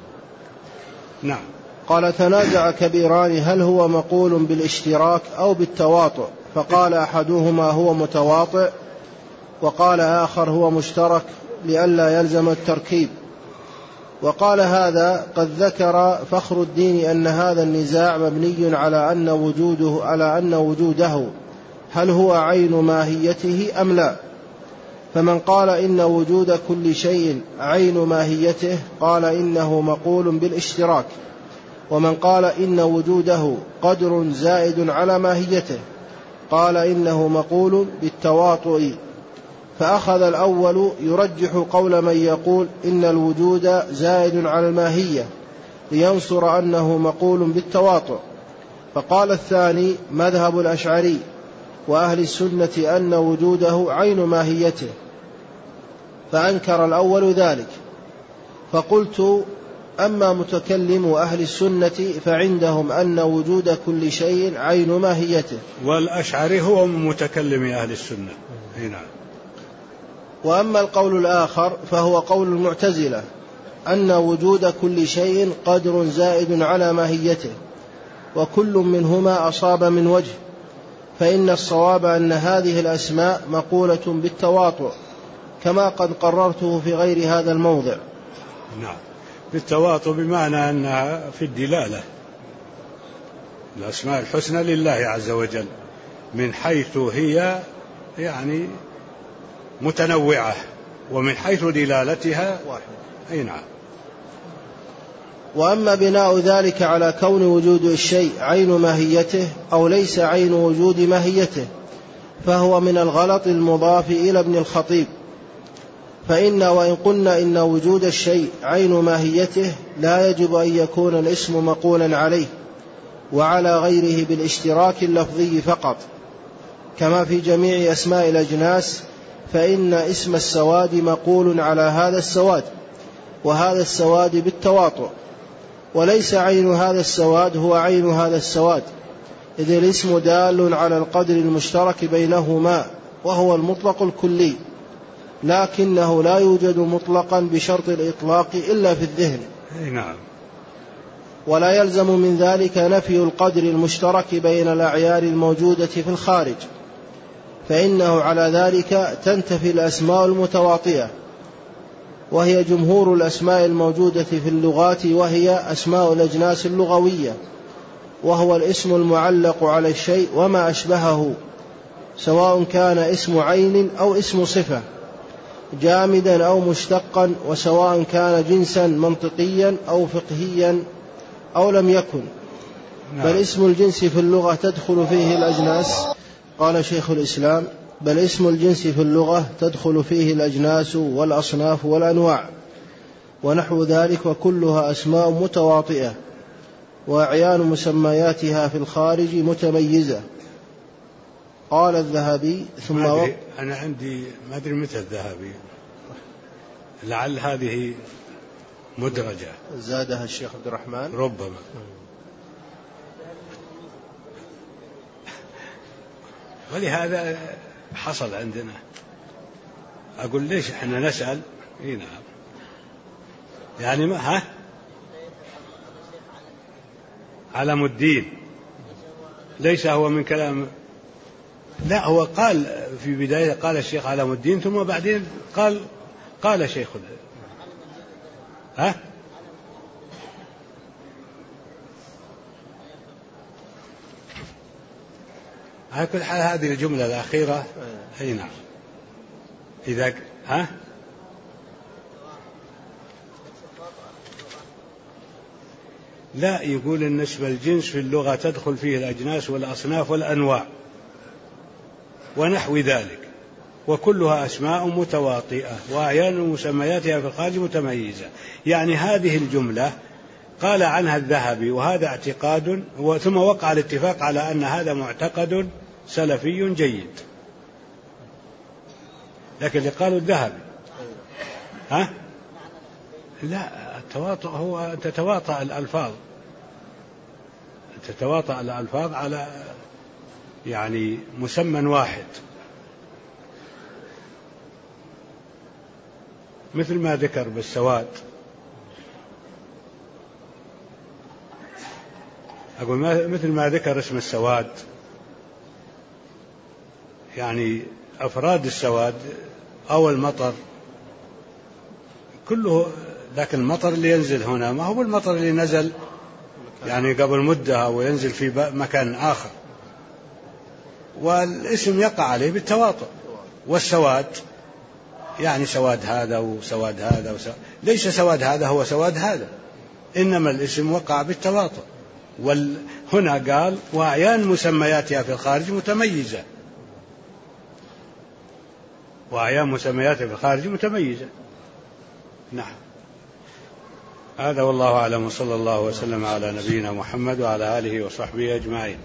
نعم. قال تنازع كبيران هل هو مقول بالاشتراك أو بالتواطؤ، فقال أحدهما هو متواطئ، وقال آخر هو مشترك لئلا يلزم التركيب. وقال هذا قد ذكر فخر الدين أن هذا النزاع مبني على أن وجوده هل هو عين ماهيته أم لا. فمن قال إن وجود كل شيء عين ماهيته قال إنه مقول بالاشتراك، ومن قال إن وجوده قدر زائد على ماهيته قال إنه مقول بالتواطؤ. فأخذ الأول يرجح قول من يقول إن الوجود زائد على الماهية لينصر أنه مقول بالتواطؤ. فقال الثاني مذهب الأشعري وأهل السنة أن وجوده عين ماهيته، فأنكر الأول ذلك. فقلت أما متكلم أهل السنة فعندهم أن وجود كل شيء عين ماهيته. والأشعري هو من متكلم أهل السنة. هنا. وأما القول الآخر فهو قول المعتزلة أن وجود كل شيء قدر زائد على ماهيته، وكل منهما أصاب من وجه، فإن الصواب أن هذه الأسماء مقولة بالتواطؤ كما قد قررته في غير هذا الموضع. نعم. بالتواطؤ بمعنى أنها في الدلالة. الأسماء الحسنى لله عز وجل من حيث هي يعني متنوعة، ومن حيث دلالتها واحد. أي نعم. وأما بناء ذلك على كون وجود الشيء عين ماهيته أو ليس عين وجود ماهيته فهو من الغلط المضاف إلى ابن الخطيب. فإن وإن قلنا إن وجود الشيء عين ماهيته لا يجب أن يكون الاسم مقولا عليه وعلى غيره بالاشتراك اللفظي فقط، كما في جميع أسماء الأجناس، فإن اسم السواد مقول على هذا السواد، وهذا السواد بالتواطؤ، وليس عين هذا السواد هو عين هذا السواد، إذ الاسم دال على القدر المشترك بينهما وهو المطلق الكلي، لكنه لا يوجد مطلقا بشرط الإطلاق إلا في الذهن. نعم. ولا يلزم من ذلك نفي القدر المشترك بين الأعيان الموجودة في الخارج، فإنه على ذلك تنتفي الأسماء المتواطئة. وهي جمهور الأسماء الموجودة في اللغات، وهي أسماء الأجناس اللغوية، وهو الاسم المعلق على الشيء وما أشبهه، سواء كان اسم عين أو اسم صفة، جامدا أو مشتقا، وسواء كان جنسا منطقيا أو فقهيا أو لم يكن. بل اسم الجنس في اللغة تدخل فيه الأجناس، قال شيخ الإسلام: بل اسم الجنس في اللغة تدخل فيه الأجناس والأصناف والأنواع ونحو ذلك، وكلها أسماء متواطئة، وأعيان مسمياتها في الخارج متميزة. قال الذهبي ثم أنا عندي ما أدري متى الذهبي، لعل هذه مدرجة زادها الشيخ عبد الرحمن ربما. ولهذا حصل عندنا، أقول ليش إحنا نسأل؟ نعم، يعني ما علم الدين ليس هو من كلام، لا، هو قال في بداية قال الشيخ علم الدين، ثم بعدين قال شيخ على كل حال هذه الجملة الأخيرة أي نعم. إذا لا، يقول النسبة الجنس في اللغة تدخل فيه الأجناس والأصناف والأنواع ونحو ذلك، وكلها أسماء متواطئة، وأعيان مسمياتها في الخارج متميزة. يعني هذه الجملة قال عنها الذهبي، وهذا اعتقاد، ثم وقع الاتفاق على أن هذا معتقد سلفي جيد. لكن اللي قالوا الذهبي لا، التواطؤ هو أن تتواطأ الألفاظ على يعني مسمى واحد، مثل ما ذكر بالسواد. أقول مثل ما ذكر اسم السواد، يعني أفراد السواد أو المطر كله، لكن المطر اللي ينزل هنا ما هو المطر اللي نزل يعني قبل مدة أو ينزل في مكان آخر، والاسم يقع عليه بالتواطؤ. والسواد يعني سواد هذا وسواد هذا ليس سواد هذا هو سواد هذا، إنما الاسم وقع بالتواطؤ. هنا قال وأعيان مسمياتها في الخارج متميزة، وأعيان مسمياتها في الخارج متميزة. نعم، هذا والله أعلم، وصلى الله وسلم على نبينا محمد وعلى آله وصحبه أجمعين.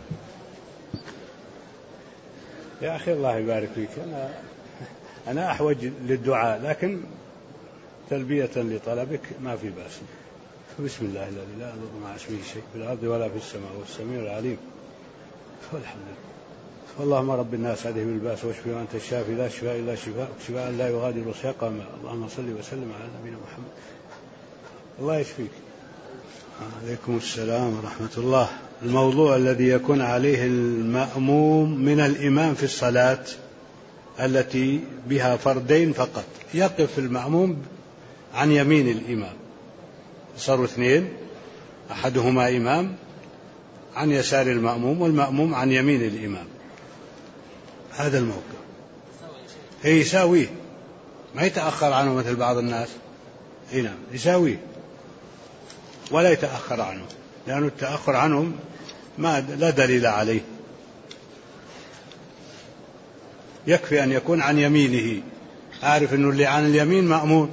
يا أخي الله يبارك فيك، أنا أحوج للدعاء، لكن تلبية لطلبك ما في بأس. بسم الله الذي لا يضر مع اسمه شيء في الأرض ولا في السماء والسميع العليم، والحمد لله. اللهم رب الناس أذهب الباس واشفي وأنت الشافي لا شفاء إلا شفاء، شفاء لا يغادر سقما. اللهم صل وسلم على نبينا محمد. الله يشفيك. عليكم السلام ورحمة الله. الموضوع الذي يكون عليه المأموم من الإمام في الصلاة التي بها فردين فقط، يقف المأموم عن يمين الإمام، صاروا اثنين، أحدهما إمام عن يسار المأموم والمأموم عن يمين الإمام. هذا الموقف يساويه، ما يتأخر عنه مثل بعض الناس. نعم، يساويه ولا يتأخر عنه، لأن التأخر عنهم لا دليل عليه. يكفي أن يكون عن يمينه، أعرف أنه اللي عن اليمين مأمون،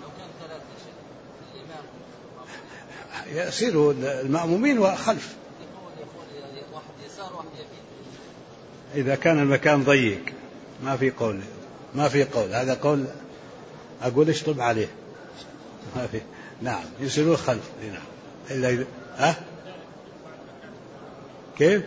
يصير المأمومين وخلف. إذا كان المكان ضيق ما في قول، هذا قول أقول اشطب عليه، ما في. نعم، يصيرون خلف. نعم، إلا إذا كيف؟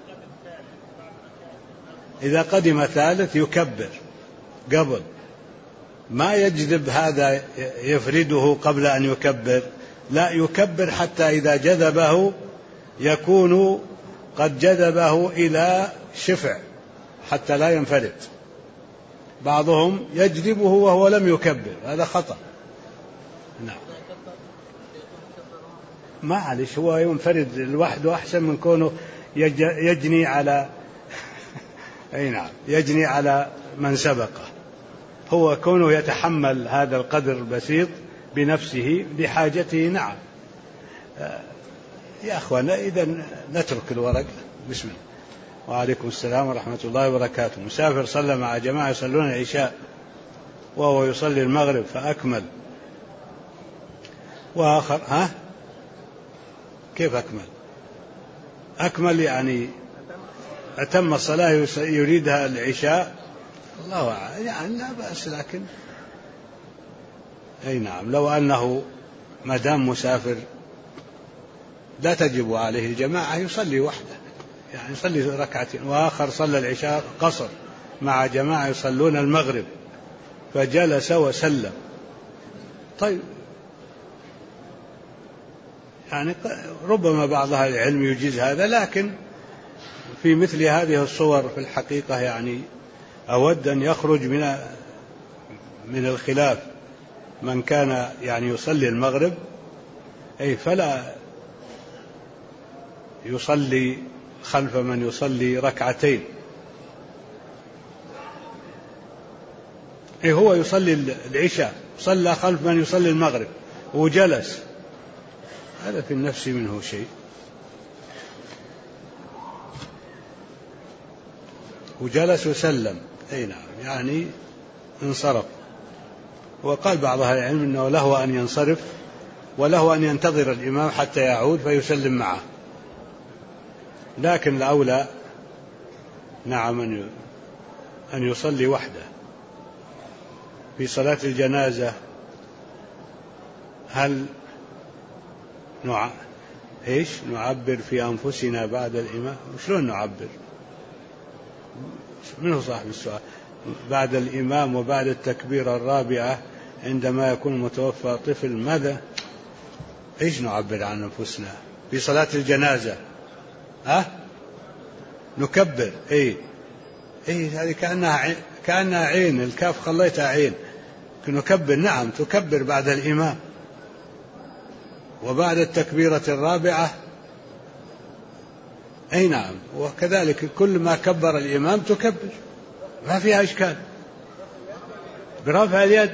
إذا قدم ثالث يكبر قبل، ما يجذب هذا يفرده قبل أن يكبر، لا، يكبر حتى إذا جذبه يكون قد جذبه إلى شفع حتى لا ينفرد. بعضهم يجذبه وهو لم يكبر، هذا خطأ. نعم. معلش هو ينفرد لوحده أحسن من كونه يجني على أي نعم يجني على من سبقه. هو كونه يتحمل هذا القدر البسيط بنفسه بحاجته. نعم يا أخوانا إذا نترك الورق. بسم الله. وعليكم السلام ورحمة الله وبركاته. مسافر صلى مع جماعة يصلون العشاء وهو يصلي المغرب فأكمل، وآخر كيف أكمل يعني أتم الصلاة يريدها العشاء، الله أعلم يعني لا بأس، لكن أي نعم لو أنه مدام مسافر لا تجب عليه الجماعة يصلي وحده، يعني يصلي ركعتين. وآخر صلى العشاء قصر مع جماعة يصلون المغرب فجلس وسلم. طيب يعني ربما بعض أهل العلم يجيز هذا، لكن في مثل هذه الصور في الحقيقة يعني أود أن يخرج من الخلاف من كان يعني يصلي المغرب فلا يصلي خلف من يصلي ركعتين. هو يصلي العشاء صلى خلف من يصلي المغرب وجلس، هذا في النفس منه شيء، وجلس وسلم نعم يعني انصرف. وقال بعض أهل العلم أنه له أن ينصرف وله أن ينتظر الإمام حتى يعود فيسلم معه، لكن الأولى نعم أن يصلي وحده. في صلاة الجنازة هل نعبر في أنفسنا بعد الإمام؟ شلون نعبر؟ منه صاحب السؤال. بعد الإمام وبعد التكبيرة الرابعة عندما يكون المتوفى طفل ماذا نعبر عن أنفسنا في صلاة الجنازة؟ نكبر. هذه كأنها عين، الكاف خليتها عين. نكبر. نعم تكبر بعد الإمام وبعد التكبيرة الرابعة. نعم وكذلك كل ما كبر الإمام تكبر، ما فيها إشكال. برفع اليد،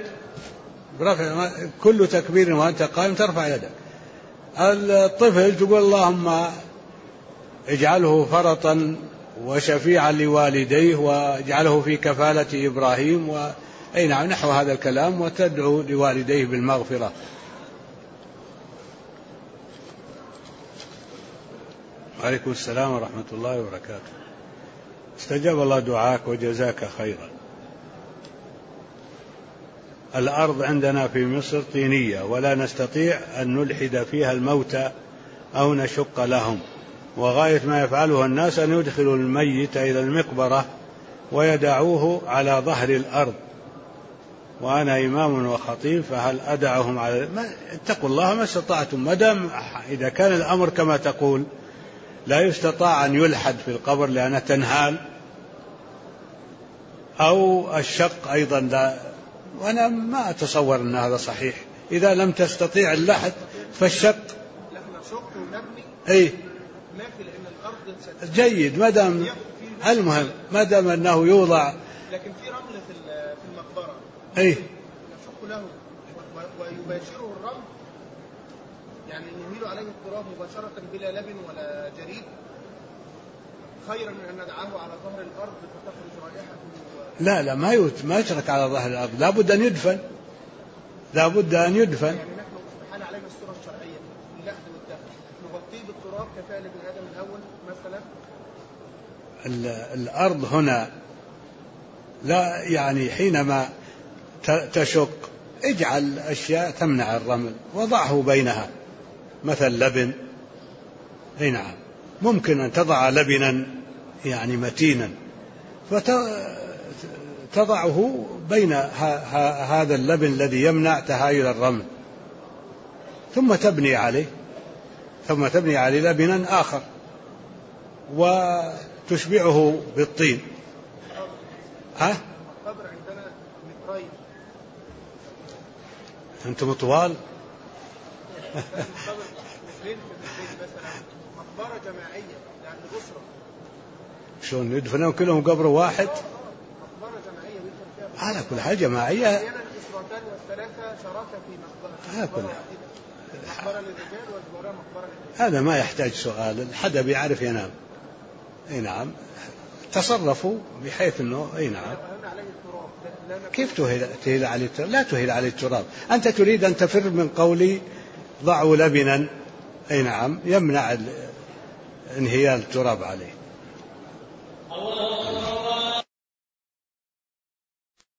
كل تكبير وأنت قائم ترفع يدك. الطفل تقول اللهم اجعله فرطا وشفيعا لوالديه واجعله في كفالة إبراهيم نعم نحو هذا الكلام، وتدعو لوالديه بالمغفرة. وعليكم السلام ورحمة الله وبركاته. استجاب الله دعاك وجزاك خيرا. الأرض عندنا في مصر طينية ولا نستطيع أن نلحد فيها الموتى أو نشق لهم، وغاية ما يفعله الناس أن يدخلوا الميت إلى المقبرة ويدعوه على ظهر الأرض، وأنا إمام وخطيب فهل أدعهم على اتقوا الله ما استطعتم. مدام إذا كان الأمر كما تقول لا يستطاع أن يلحد في القبر لأنه تنهال، أو الشق أيضا لا، وأنا ما أتصور أن هذا صحيح. إذا لم تستطيع اللحد فالشق جيد، المهم ما دام أنه يوضع. لكن في رمل في المقبرة نشق له ويباشره الرمل، يعني نميل عليه التراب مباشرة بلا لبن ولا جريد، خيرا من أن ندعاه على ظهر الأرض فتخرج رائحة. لا ما يترك على ظهر الأرض، لابد أن يدفن. يعني نحن استحال علينا الصورة الشرعية اللحد والدفن، نغطيه بالتراب كفاية لابن آدم الأول مثلا. الأرض هنا لا، يعني حينما تشق اجعل أشياء تمنع الرمل، وضعه بينها مثل لبن. نعم ممكن أن تضع لبنا يعني متينا فتضعه بين هذا اللبن الذي يمنع تهايل الرمل، ثم تبني عليه لبنا آخر وتشبعه بالطين. القبر عندنا مترين. أنتم طوال؟ مقبرة جماعية يعني أسرة. شلون يدفنون كلهم قبر واحد؟ مقبرة جماعية ويدفن فيها. على كل حال جماعية. أحيانا الأسرتان والثلاثة شراكة في مقبرة. على كل حال. مقبرة للرجال والوراء مقبرة للرجال. هذا ما يحتاج سؤال، الحدا بيعرف ينام. اي نعم، تصرفوا بحيث انه اي نعم. كيف تهيل عليه التراب؟ لا تهيل عليه التراب. انت تريد ان تفر من قولي ضعوا لبنا، اي نعم، يمنع انهيال التراب عليه.